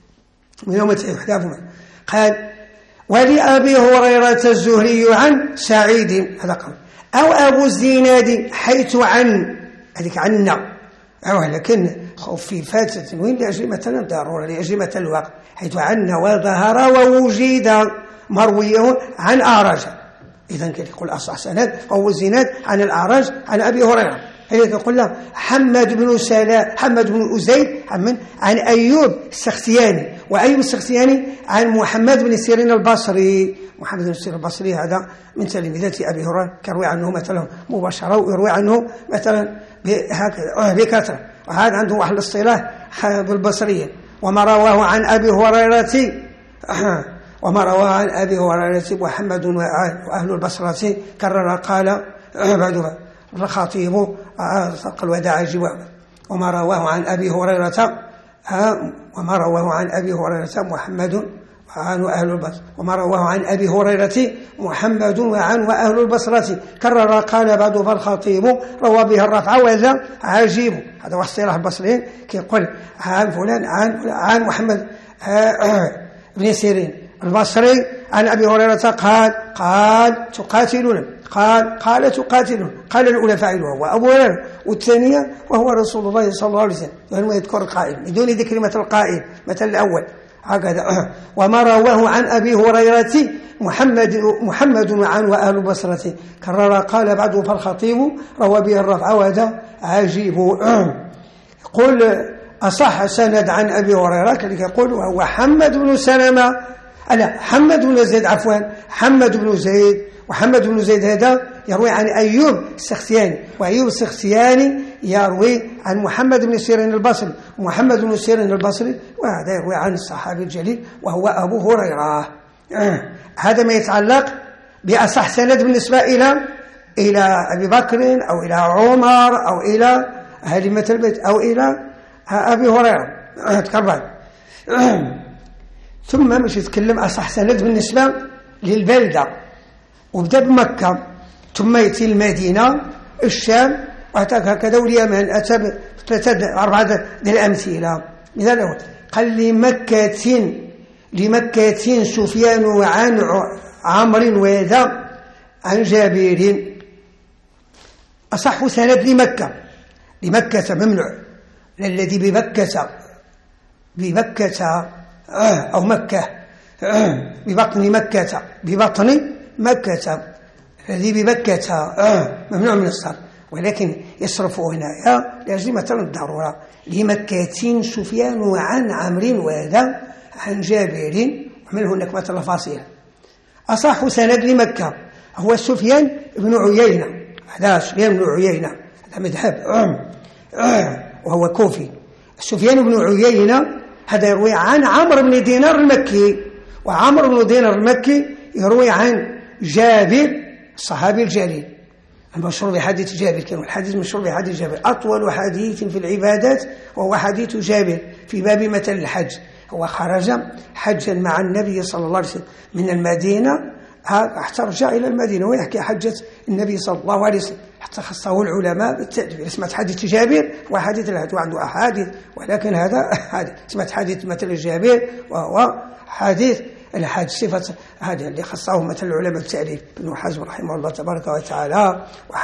من يوم يحذفون. قال ولأبي هريرة الزهري عن سعيد هذا قول أو أبو الزناد حيث عن هذيك عنا أو لكن خففات التنوين لأجل مثلا ضرورة لأجل مثلا الوقت حيث عنا وظهر ووجد مرويه عن أعرج. إذن كان يقول أصح سند أو الزناد عن الأعرج عن أبي هريرة هي قلنا حماد بن سلام حماد بن أزيد عن عن أيوب السختياني، وأيوب السختياني عن محمد بن سيرين البصري. محمد بن سيرين البصري هذا من تلامذة أبي هريرة، كروي عنه مثلا مباشرة ويروي عنه مثلا هكذا بكثرة. وهذا عنده واحد الاصطلاح بالبصرية. وما رواه عن أبي هريرة وما رواه عن أبي هريرة محمد وأهل البصرة كرر قال بعد الخطيب الوداع جواب. وما رواه عن أبي هريرة وما رواه عن أبي هريرة محمد وعن وأهل البصرة وما رواه عن أبي هريرة محمد وعن وأهل البصرة كرر قال بعد فالخطيب روى به الرفع وذا عجيب. هذا هو اصطلاح البصريين كيقول عن فلان عن عن محمد بن سيرين البصري عن أبي هريرة قال قال تقاتلون قال قال تقاتلون قال الأولى فاعله هو أبو هريرة والثانية وهو رسول الله صلى الله عليه وسلم، لأنه يذكر القائل بدون ذكر مثل القائل مثل الأول هكذا. وما رواه عن أبي هريرة محمد محمد وعن وأهل البصرة كرر قال بعده فالخطيب روى به الرفع وهذا عجيب. قل أصح سند عن أبي هريرة كذلك يقول وهو حمد بن سلمة لا حمد بن زيد عفوا حمد بن زيد. وحمد بن زيد هذا يروي عن أيوب السختياني، وأيوب السختياني يروي عن محمد بن سيرين البصري، ومحمد بن سيرين البصري وهذا يروي عن الصحابي الجليل وهو أبو هريرة. هذا ما يتعلق بأصح سند بالنسبة إلى إلى أبي بكر أو إلى عمر أو إلى أئمة البيت أو إلى أبي هريرة تكرر. ثم مش يتكلم أصح سند بالنسبة للبلدة، وبدأ بمكة ثم يأتي المدينة الشام وهكذا واليمن. أتى ثلاثة أربعة ديال الأمثلة. مثال أول قال لمكة لمكة سفيان وعن عمرو وذا عن جابر. أصح سند لمكة لمكة ممنوع الذي بمكة بمكة أو مكة ببطن مكة ببطن مكة الذي بمكة ممنوع من الصرف، ولكن يصرف هنا لأجل مثلا الضرورة لمكة سفيان وعن عمرو وهذا عن جابر ومن هناك مثلا فاصلة. أصح سند لمكة هو سفيان بن عيينة، هذا سفيان بن عيينة هذا مذهب وهو كوفي. سفيان بن عيينة هذا يروي عن عمرو بن دينار المكي، وعمرو بن دينار المكي يروي عن جابر الصحابي الجليل المشهور بحديث جابر. كان الحديث مشهور بحديث جابر أطول حديث في العبادات وهو حديث جابر في باب مثل الحج. هو خرج حجا مع النبي صلى الله عليه وسلم من المدينة حتى رجع إلى المدينة ويحكي حجة النبي صلى الله عليه وسلم حتى خصه العلماء بالتأديب. اسمت حديث جابر وحديث الهد وعنده أحاديث، ولكن هذا حديث اسمت حديث مثل جابر وهو حديث الحج صفة هذه اللي خصه مثل العلماء بالتأليف. ابن حزم رحمه الله تبارك وتعالى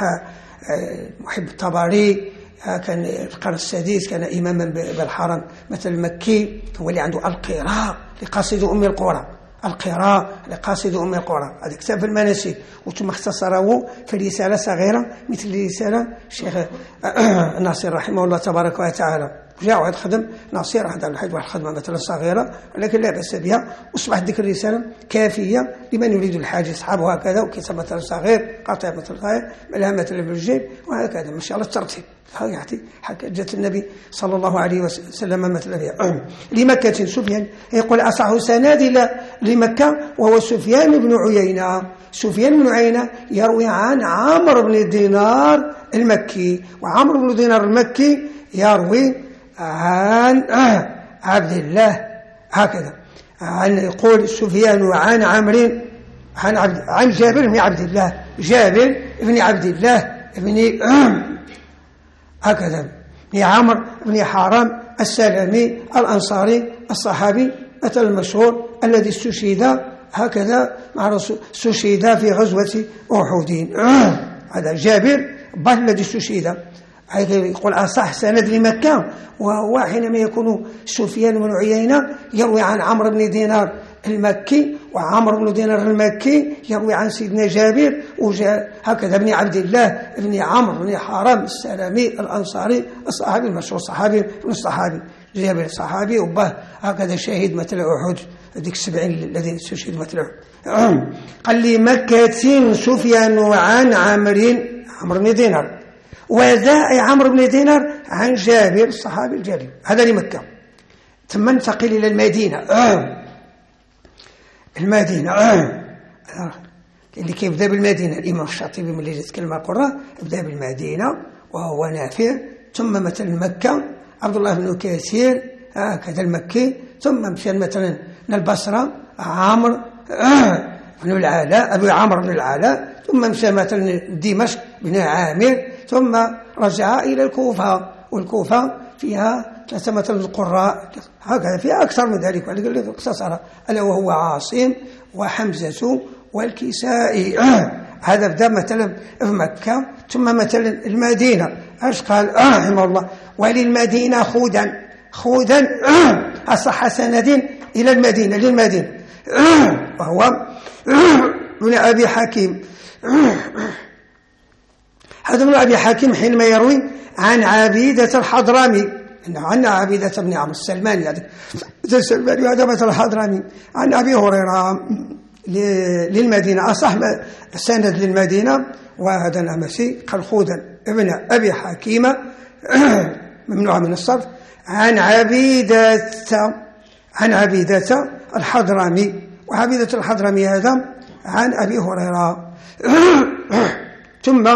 محب الطبري كان القرن السادس كان إماما بالحرم مثل المكي هو اللي عنده القراء لقاصد أم القرى القراء لقاصد أم القرى هذا كتاب في المناسك، وثم اختصره في رسالة صغيرة مثل رسالة الشيخ ناصر رحمه الله تبارك وتعالى. جاء واحد خدم ناصر هذا الحد واحد خدمة مثلا صغيرة ولكن لا بأس بها، أصبحت ذكر الرسالة كافية لمن يريد الحاجة أصحابه هكذا، وكتاب مثلا صغير قاطع مثل صغير ملها مثل بالجيب وهكذا ما شاء الله الترتيب يعني حكى النبي صلى الله عليه وسلم مثل بها. لمكة سفيان يقول أصح سناد لمكة وهو سفيان بن عيينة. سفيان بن عيينة يروي عن عمرو بن دينار المكي، وعمرو بن دينار المكي يروي عن عبد الله هكذا عن يقول سفيان عن عمرو عن عبد عن جابر بن عبد الله جابر بن عبد الله بن هكذا بن عمرو بن حرام السلمي الأنصاري الصحابي مثل المشهور الذي استشهد هكذا مع رسول استشهد في غزوة أحد. هذا جابر بل الذي استشهد يقول أصح سند لمكة، وهو حينما يكون سفيان بن عيينة يروي عن عمرو بن دينار المكي، وعمرو بن دينار المكي يروي عن سيدنا جابر، وجاء هكذا ابن عبد الله ابن عمرو بن حرام السلمي الأنصاري الصحابي المشهور، صحابي من الصحابي، جابر صحابي وباه هكذا شهيد مثل أحد، هذيك السبعين الذين استشهدوا مثل أحد. قال لي مكة سفيان عن عمرو عمرو بن دينار، وذا عمرو بن دينار عن جابر الصحابي الجليل، هذا لمكة. ثم انتقل إلى المدينة. المدينة اللي كيبدا بالمدينة الإمام الشاطبي ملي جات كلمة القراء بدا بالمدينة وهو نافع، ثم مثلا مكة عبد الله بن كثير هكذا المكي، ثم مشى مثلا للبصرة عمرو بن العلاء أبو عمرو بن العلاء، ثم مشى مثلا دمشق بن عامر، ثم رجع إلى الكوفة، والكوفة فيها ثلاثة مثلا القراء هكذا، فيها أكثر من ذلك ولكن اقتصر، ألا وهو عاصم وحمزة والكسائي. هذا بدا مثلا في مكة. ثم مثلا المدينة اش قال رحمه الله وللمدينة خودا خودا أصح سند إلى المدينة للمدينة، وهو من أبي حكيم. هذا من أبي حكيم حينما يروي عن عبيدة الحضرمي، عن عبيدة بن عمرو السلماني، هذا السلماني هذا مثل الحضرمي، عن أبي هريرة للمدينة أصح سند للمدينة، وهذا الأمسي قال خودا ابن أبي حكيم ممنوع من الصرف عن عبيدة عن عبيدة الحضرمي، وعبيدة الحضرمي هذا عن أبي هريرة. ثم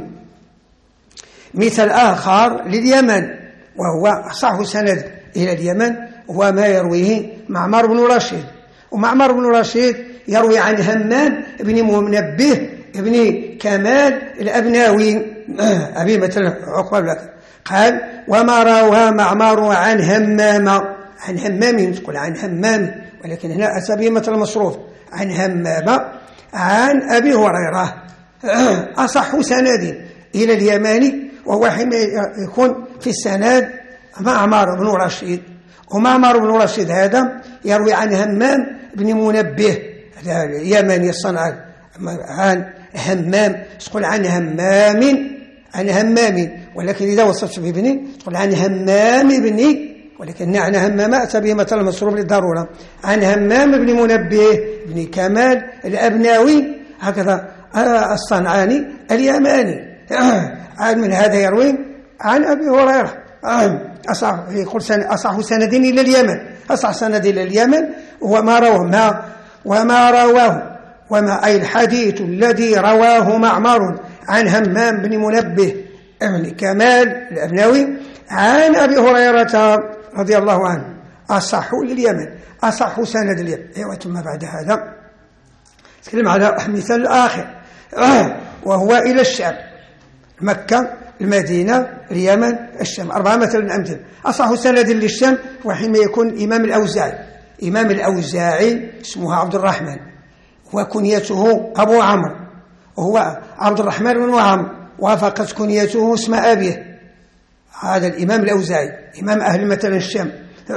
مثل آخر لليمن، وهو أصح سند إلى اليمن، وما يرويه معمر بن رشيد، ومعمر بن رشيد يروي عن همام بن منبه ابن كمال الأبناوي أبي مثل عقبة لك قال وما روى معمر عن همام عن همام، تقول عن همام ولكن هنا أتى به مثل مصروف عن همام عن أبي هريرة أصح سند إلى اليماني، وهو حين يكون في السند معمر بن رشيد، ومعمر بن رشيد هذا يروي عن همام بن منبه هذا اليماني الصنعاني، عن همام تقول عن همام عن همام، ولكن إذا وصلت بابن تقول عن همام بن، ولكن عن همام أتى به مثل مصروف للضرورة، عن همام بن منبه بن كمال الأبناوي هكذا الصنعاني اليماني. من هذا يروي عن أبي هريرة أصح يقول أصح سند إلى اليمن، أصح سند إلى اليمن، وما رواه ما وما رواه وما أي الحديث الذي رواه معمر عن همام بن منبه ابن كمال الأبناوي عن أبي هريرة رضي الله عنه أصح لليمن، أصح سند اليمن. أيوة. ثم بعد هذا نتكلم على مثال آخر وهو إلى الشام، مكة المدينة اليمن الشام، أربعة مثلا أمثلة. أصح سند للشام وحين يكون إمام الأوزاعي، إمام الأوزاعي اسمه عبد الرحمن وكنيته أبو عمرو، وهو عبد الرحمن بن عمرو وافقت كنيته اسم أبيه، هذا الإمام الأوزاعي إمام أهل مثلا الشام.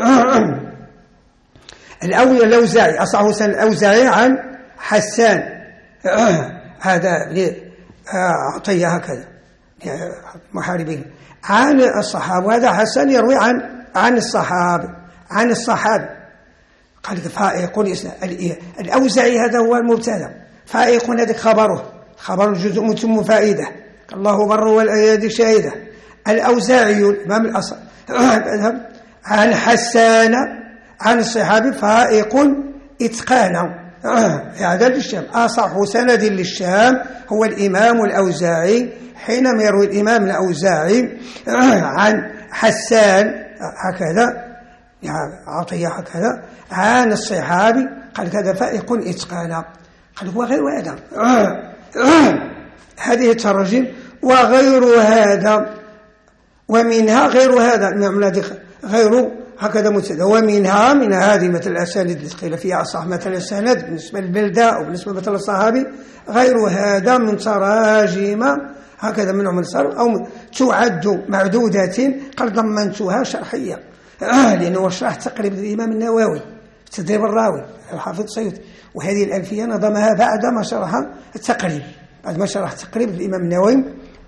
الأوزاعي أصح سند الأوزاعي عن حسان هذا عطية هكذا محاربين عن الصحابة، وهذا حسن يروي عن عن الصحابة عن الصحابة قال فائق الأوزاعي هذا هو المبتدا، فائق هذا خبره، خبر الجزء متم فائدة الله بر والأيادي شاهدة. الأوزاعي الإمام الأصل عن حسان عن الصحابي فائق إتقانا هذا للشام. أصح سند للشام هو الإمام الأوزاعي، حينما يروي الإمام الأوزاعي عن حسان هكذا عطية هكذا عن الصحابي قال كذا فائق إتقانا، قال هو غير هذا هذه الترجم وغير هذا، ومنها غير هذا غير هكذا مبتدا، ومنها من هذه مثل الأسانيد التي قيل فيها أصح مثل السند بالنسبة للبلدة أو بالنسبة مثل الصحابي، غير هذا من تراجم هكذا من عمل صرف أو تعد معدودات قد ضمنتها شرحية، لأنه شرح تقريبا الإمام النووي تدريب الراوي الحافظ السيوطي. وهذه الألفية نظمها بعد ما شرح التقريب، بعد ما شرح التقريب الإمام النووي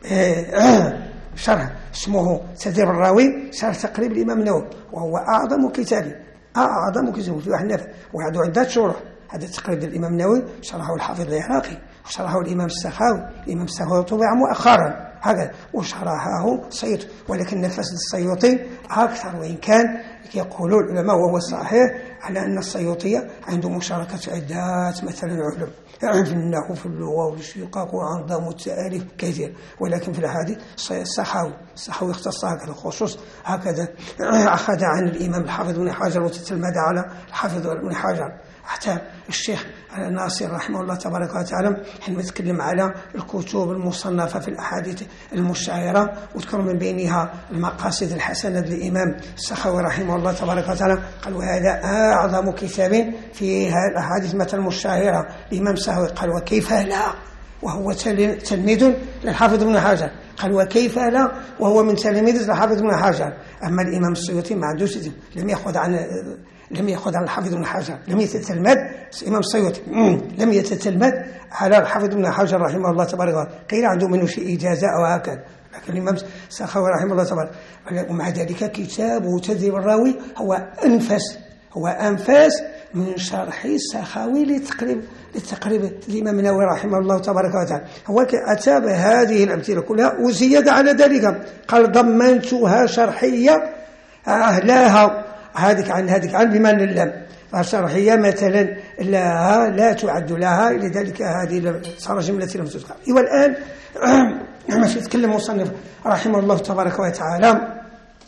شرح اسمه تدريب الراوي، شرح تقريب الإمام النووي، وهو أعظم كتاب أعظم كتاب في واحد نافع، وعنده عدة شروح. هذا التقريب الإمام النووي شرحه الحافظ العراقي، وشرحه الإمام السخاوي. الإمام السخاوي طبع مؤخرا هكذا، وشرحه السيوطي، ولكن نفس السيوطي أكثر، وإن كان يقول العلماء وهو الصحيح على أن السيوطي عنده مشاركة عدات مثلا علم في النحو في اللغة والاشتقاق وعنده متآلف كثير، ولكن في الحديث السخاوي السخاوي اختص هكذا الخصوص هكذا، أخذ عن الإمام الحافظ بن حجر وتتلمذ على الحافظ بن حجر. حتى الشيخ ناصر رحمه الله تبارك وتعالى حينما يتكلم على الكتب المصنفة في الأحاديث المشتهرة وذكر من بينها المقاصد الحسنة للإمام السخاوي رحمه الله تبارك وتعالى، قال وهذا أعظم كتاب في الأحاديث مثلا المشتهرة الإمام السخاوي، قال وكيف لا وهو تلميذ للحافظ بن حجر، قال وكيف لا وهو من تلاميذ الحافظ بن حجر. أما الإمام السيوطي ما عندوش، لم يأخذ عن لم يأخذ عن الحافظ بن حجر، لم يتتلمذ الإمام السيوطي لم يتتلمذ على الحافظ بن حجر رحمه الله تبارك وتعالى، قيل عنده منه شيء إجازة أو هكذا، لكن الإمام السخاوي رحمه الله تبارك. ومع ذلك كتابه تدريب الراوي هو أنفس هو أنفس من شرح السخاوي لتقريب للتقريب الإمام النووي رحمه الله تبارك وتعالى. هو أتى بهذه الأمثلة كلها، وزيادة على ذلك قال ضمنتها شرحية أهلاها هذيك عن هذيك عن بمعنى اللام، الشرحية مثلا لها لا تعد لها، لذلك هذه صار جملة لم تذكر. والآن ماشي يتكلم مصنف رحمه الله تبارك وتعالى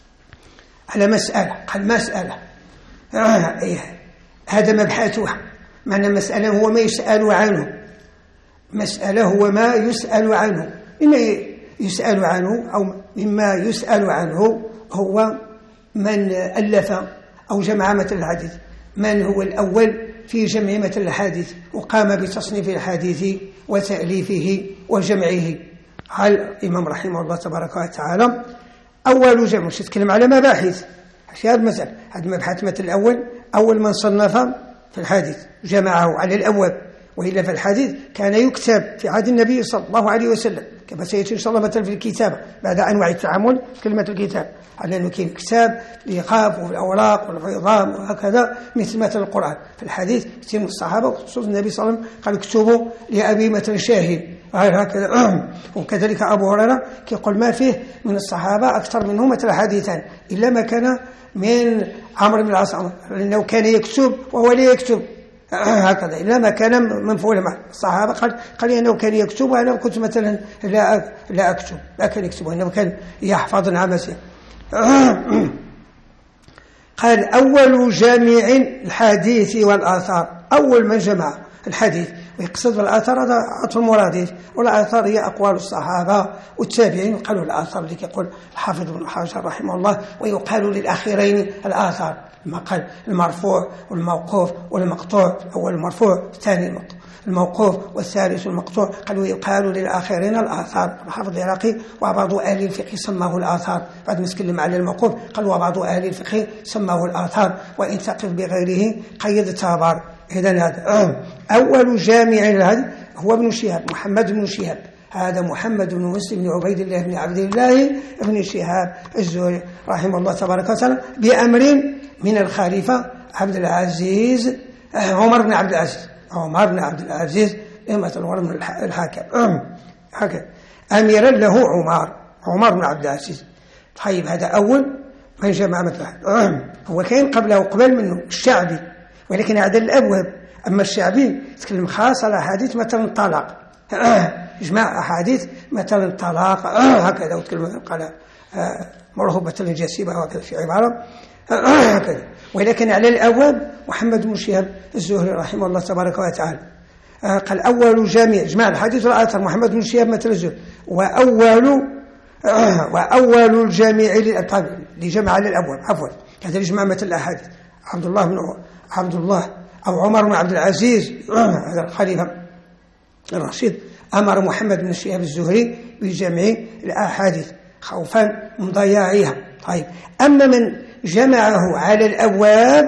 على مسألة، قال مسألة آه إيه هذا مبحثها، معنى مسألة هو ما يسأل عنه، مسألة هو ما يسأل عنه، مما يسأل عنه أو مما يسأل عنه هو من ألف أو جمع مثل الحديث، من هو الأول في جمع مثل الحديث وقام بتصنيف الحديث وتأليفه وجمعه. قال الإمام رحمه الله تبارك وتعالى أول جمع، مش يتكلم على مباحث في هذا المسألة، هذا المبحث مثل الأول أول من صنف في الحديث جمعه على الأبواب، وإلا في الحديث كان يكتب في عهد النبي صلى الله عليه وسلم كما سيأتي إن شاء الله مثلا في الكتابة بعد أنواع التعامل في كلمة الكتاب، على أنه كاين كتاب الإيقاف وفي الأوراق والعظام وهكذا مثل مثل القرآن. في الحديث كثير من الصحابة وخصوصا النبي صلى الله عليه وسلم قال اكتبوا لأبي مثل شاهد هكذا. وكذلك أبو هريرة كيقول ما فيه من الصحابة أكثر منه مثل حديثا إلا ما كان من عمرو بن العاص، لأنه كان يكتب وهو لا يكتب هكذا إلا ما كان منفولا مع الصحابة. قال قال أنه كان يكتب وأنا كنت مثلا لا لا أكتب، لا كان يكتب وأنه كان يحفظ عمسه. قال أول جامع الحديث والآثار، أول من جمع الحديث ويقصد بالآثار هذا عطف المرادف، والآثار هي أقوال الصحابة والتابعين، قالوا الآثار اللي يقول الحافظ بن حجر رحمه الله، ويقال للأخيرين الآثار، ما قال المرفوع والموقوف والمقطوع، الأول المرفوع الثاني الموقوف والثالث المقطوع، قالوا يقال للآخرين الآثار. الحافظ العراقي وبعض أهل الفقه سماه الآثار، بعد ما نتكلم على الموقوف قال وبعض أهل الفقه سماه الآثار، وإن تقف بغيره قيد تابر. إذن هذا أول جامع هذا هو ابن شهاب، محمد بن شهاب، هذا محمد بن مسلم بن عبيد الله بن عبد الله بن شهاب الزهري رحمه الله تبارك وتعالى، بأمر من الخليفة عبد العزيز عمر بن عبد العزيز عمر بن عبد العزيز إمة الورى بن الحاكم هكذا أميرا له عمر عمر بن عبد العزيز. طيب هذا أول من جمع مثله. هو كان قبله وقبل منه الشعبي، ولكن هذا الأبواب. أما الشعبي يتكلم خاص على أحاديث مثلا الطلاق، إجماع أحاديث مثلا الطلاق هكذا، وتكلم قال مرهوبة الجسيبة وهكذا في عبارة هكذا. ولكن على الأبواب محمد بن شهاب الزهري رحمه الله تبارك وتعالى قال أول جامع إجماع الحديث والآثار محمد بن شهاب مثل الزهري، وأول وأول الجامع لجمع على الأبواب عفوا هذا الإجماع مثل الأحاديث عبد الله بن عبد الله أو عمر بن عبد العزيز هذا الخليفة الرشيد أمر محمد بن شهاب الزهري بجمع الأحاديث خوفا من ضياعها. طيب أما من جمعه على الأبواب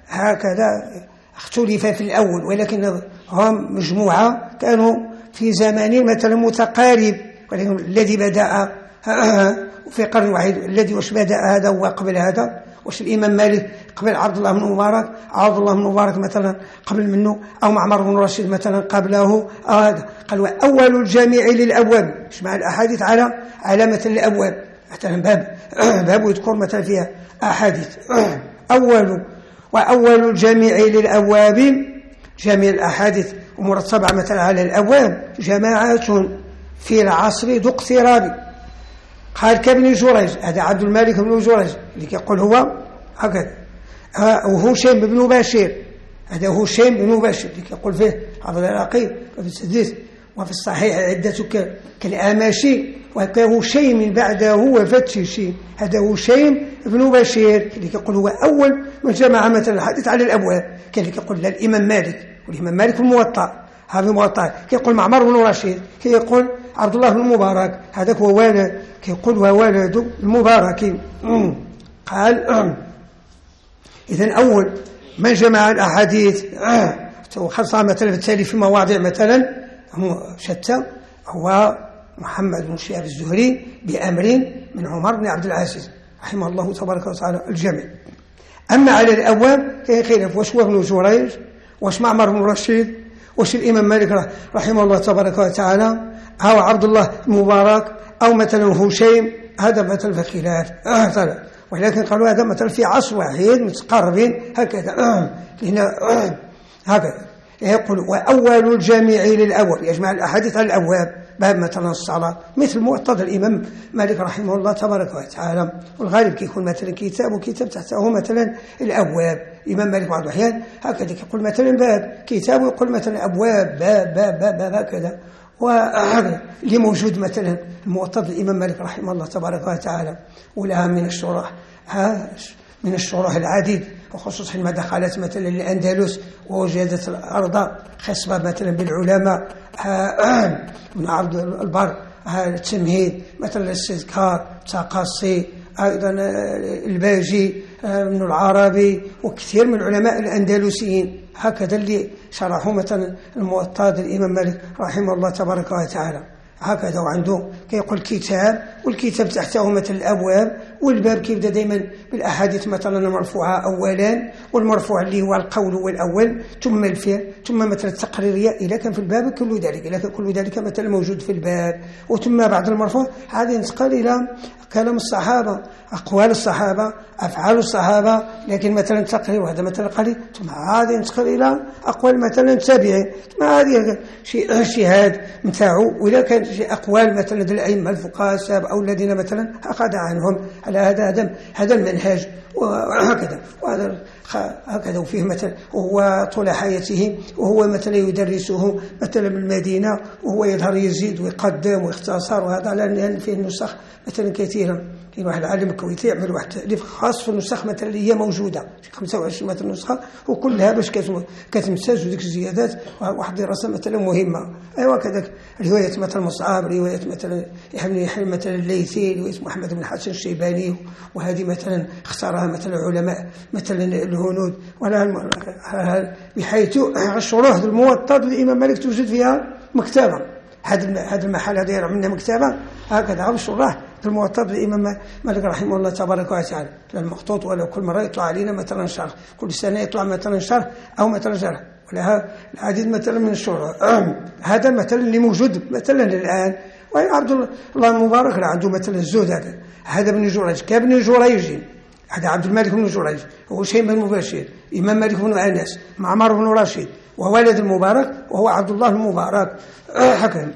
هكذا اختلف في الأول، ولكن هم مجموعة كانوا في زمان مثلا متقارب، ولكن الذي بدأ في قرن واحد الذي واش بدأ هذا هو قبل هذا، واش الإمام مالك قبل عبد الله بن مبارك، عبد الله بن مبارك مثلا قبل منه، أو معمر بن رشيد مثلا قبله، أو هذا. قال وأول الجامع للأبواب، اجمع الأحاديث على علامة الأبواب، مثلا باب باب يذكر مثلا فيها أحاديث أول وأول الجامع للأبواب، جامع الأحاديث ومرتبة مثلا على الأبواب جماعات في العصر ذو اقتراب. قال كابن جريج، هذا عبد الملك بن جريج اللي يقول هو هكذا، وهشام بن بشير، هذا هشام بن بشير اللي يقول فيه حافظ العراقي وفي السديس وفي الصحيح عدة كالأماشي، وكهشيم بعده وفتشي، هذا هشام بن بشير اللي يقول هو أول من جمع مثلا الحديث على الأبواب. كان يقول لا الإمام مالك، والإمام مالك في الموطأ، هذا الموطأ كيقول معمر بن رشيد، كيقول عبد الله بن المبارك، هذاك هو والد، كيقول هو والد المبارك. قال إذن أول من جمع الأحاديث وخاصة مثلا بالتالي في مواضع مثلا شتى هو محمد بن شهاب الزهري بأمر من عمر بن عبد العزيز رحمه الله تبارك وتعالى الجميع. أما على الأبواب كاين خلاف، واش هو ابن جريج، واش معمر بن رشيد، واش الإمام مالك رحمه الله تبارك وتعالى، أو عبد الله المبارك، أو مثلا هشيم، هذا مثلا في خلاف. ولكن قالوا هذا مثلا في عصر واحد متقاربين هكذا. هنا هكذا يقول وأول الجامع للأبواب، يجمع الأحاديث على الأبواب، باب مثلا الصلاة مثل موطأ الإمام مالك رحمه الله تبارك وتعالى. والغالب كيكون مثلا كتاب وكتاب تحته مثلا الأبواب. الإمام مالك بعض الأحيان هكذا يقول مثلا باب كتاب ويقول مثلا أبواب باب باب باب, باب هكذا. وهذا اللي موجود مثلا الموطأ الإمام مالك رحمه الله تبارك وتعالى، ولها من الشروح من الشروح العديد، وخصوصا حينما دخلت مثلا الأندلس ووجدت الأرض خصبة مثلا بالعلماء، ابن عبد البر التمهيد مثلا الاستذكار التقصي، أيضا الباجي ابن العربي، وكثير من العلماء الأندلسيين هكذا اللي شرحوا مثلا الموطأ الإمام مالك رحمه الله تبارك وتعالى هكذا. وعنده كيقول كتاب، والكتاب تحته مثل الأبواب، والباب كيبدا دائما بالأحاديث مثلا المرفوعة أولا، والمرفوع اللي هو القول هو الأول، ثم الفعل، ثم مثلا التقريرية إذا كان في الباب كل ذلك، إذا كان كل ذلك مثلا موجود في الباب، وثم بعد المرفوع هذا ينتقل إلى كلام الصحابة، أقوال الصحابة، أفعال الصحابة، لكن مثلا التقرير وهذا مثلا قليل، ثم هذا ينتقل إلى أقوال مثلا التابعين، ثم هذه شيء اجتهاد نتاعو، وإذا كان شيء أقوال مثلا الأئمة الفقهاء السابق أو الذين مثلا أخذ عنهم على هذا هذا هذا المنهج وهكذا. وهذا هكذا وفيه مثلا وهو طول حياته وهو مثلا يدرسه مثلا بالمدينة، وهو يظهر يزيد ويقدم ويختصر، وهذا لأن فيه النسخ مثلا كثيرا. كاين واحد العالم الكويتي يعمل واحد التأليف خاص في النسخ مثلا اللي هي موجودة خمسة وعشرين مثلا نسخة، وكلها باش كتمسج وديك الزيادات، واحد الدراسة مثلا مهمة. أيوا كذاك رواية مثلا مصعب، رواية مثلا يحيى بن مثلا الليثي، رواية محمد بن حسن الشيباني، وهذه مثلا اختارها مثلا علماء مثلا الهنود، ولا بحيث الشروح الموطأ للإمام مالك توجد فيها مكتبة. هذا هذا المحل هذا يرى منه مكتبة هكذا، أو الشراح الموطأ للإمام مالك رحمه الله تبارك وتعالى، المخطوط، ولا كل مرة يطلع علينا مثلا شرح، كل سنة يطلع مثلا شرح أو مثلا شرح، ولها العديد مثلا من الشروح. هذا مثلا اللي موجود مثلا الآن. وعبد الله المبارك عنده مثلا الزهد، هذا هذا ابن جريج كابن جريج، هذا عبد الملك بن جريج، وهو شيء بن مبشر، إمام مالك بن أنس، معمر بن رشيد، وولد المبارك وهو عبد الله المبارك. حكم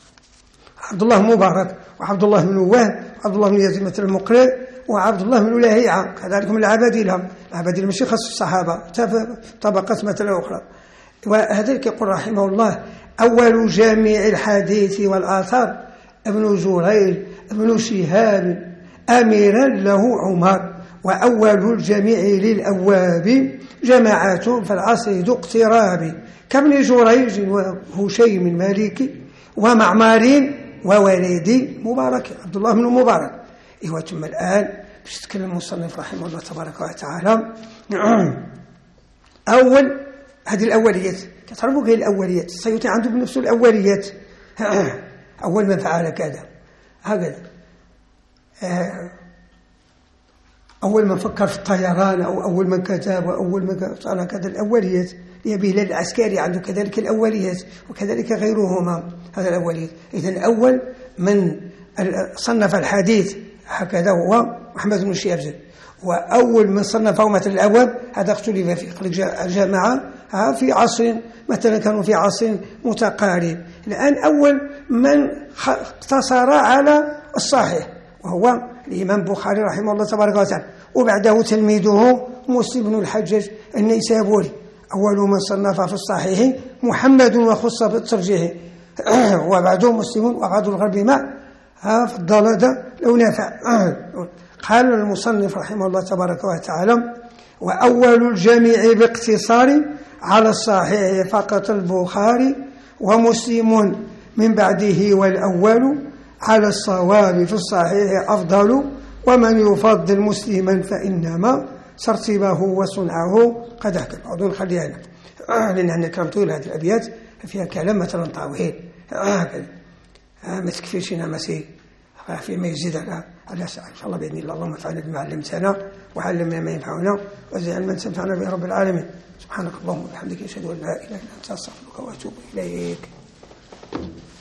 عبد الله المبارك، وعبد الله بن وهب، وعبد الله بن يزيد مثل المقرئ، وعبد الله بن لهيعة، كذلك من العبادلة، العبادلة ماشي خاص الصحابة، طبقات مثلا أخرى. وهذا يقول رحمه الله أول جامع الحديث والآثار ابن جريج ابن شهاب أميرا له عمر، وأول الجميع للأبواب جماعات في العصر ذو اقتراب، كابن جريج وهشيم مالكي ومعمر ووليدي مبارك عبد الله بن مبارك. إيوه ثم الآن باش يتكلم المصنف رحمه الله تبارك وتعالى أول هذه الأوليات كتعرفوا كاين الأوليات. السيوطي عنده بنفسه الأوليات. أول من فعل كذا هكذا، أول من فكر في الطيران، أو أول من كتب، أول من فعل كذا. الأوليات. أبي هلال العسكري عنده كذلك الأوليات، وكذلك غيرهما. هذا الأوليات. إذن أول من صنف الحديث هكذا هو محمد بن شهاب. وأول من صنفه مثل الأبواب هذا اختلف فيه. قال الجماعة في عصر مثلا كانوا في عصر متقارب. الآن أول من اقتصر على الصحيح وهو الإمام البخاري رحمه الله تبارك وتعالى، وبعده تلميذه مسلم بن الحجاج النيسابوري. أول من صنف في الصحيح محمد وخص بالترجيح، وبعده مسلم وغاد الغرب مع في الضلالة لو نافع. قال المصنف رحمه الله تبارك وتعالى: وأول الجميع باقتصار على الصحيح فقط البخاري، ومسلم من بعده، والأول على الصواب في الصحيح أفضل، ومن يفضل مسلما فإنما ترتيبه وصنعه قد أحكم. أظن خليها هنا لأن عندنا كلام طويل. هذه الأبيات فيها كلام مثلا طويل هكذا ما تكفيش هنا مسيح فيما يزيد على على ساعة. إن شاء الله بإذن الله. اللهم انفعنا بما علمتنا وعلمنا ما ينفعنا وزعل من تنفعنا به رب العالمين. سبحانك اللهم وبحمدك أشهد أن لا إله إلا أنت أستغفرك وأتوب إليك.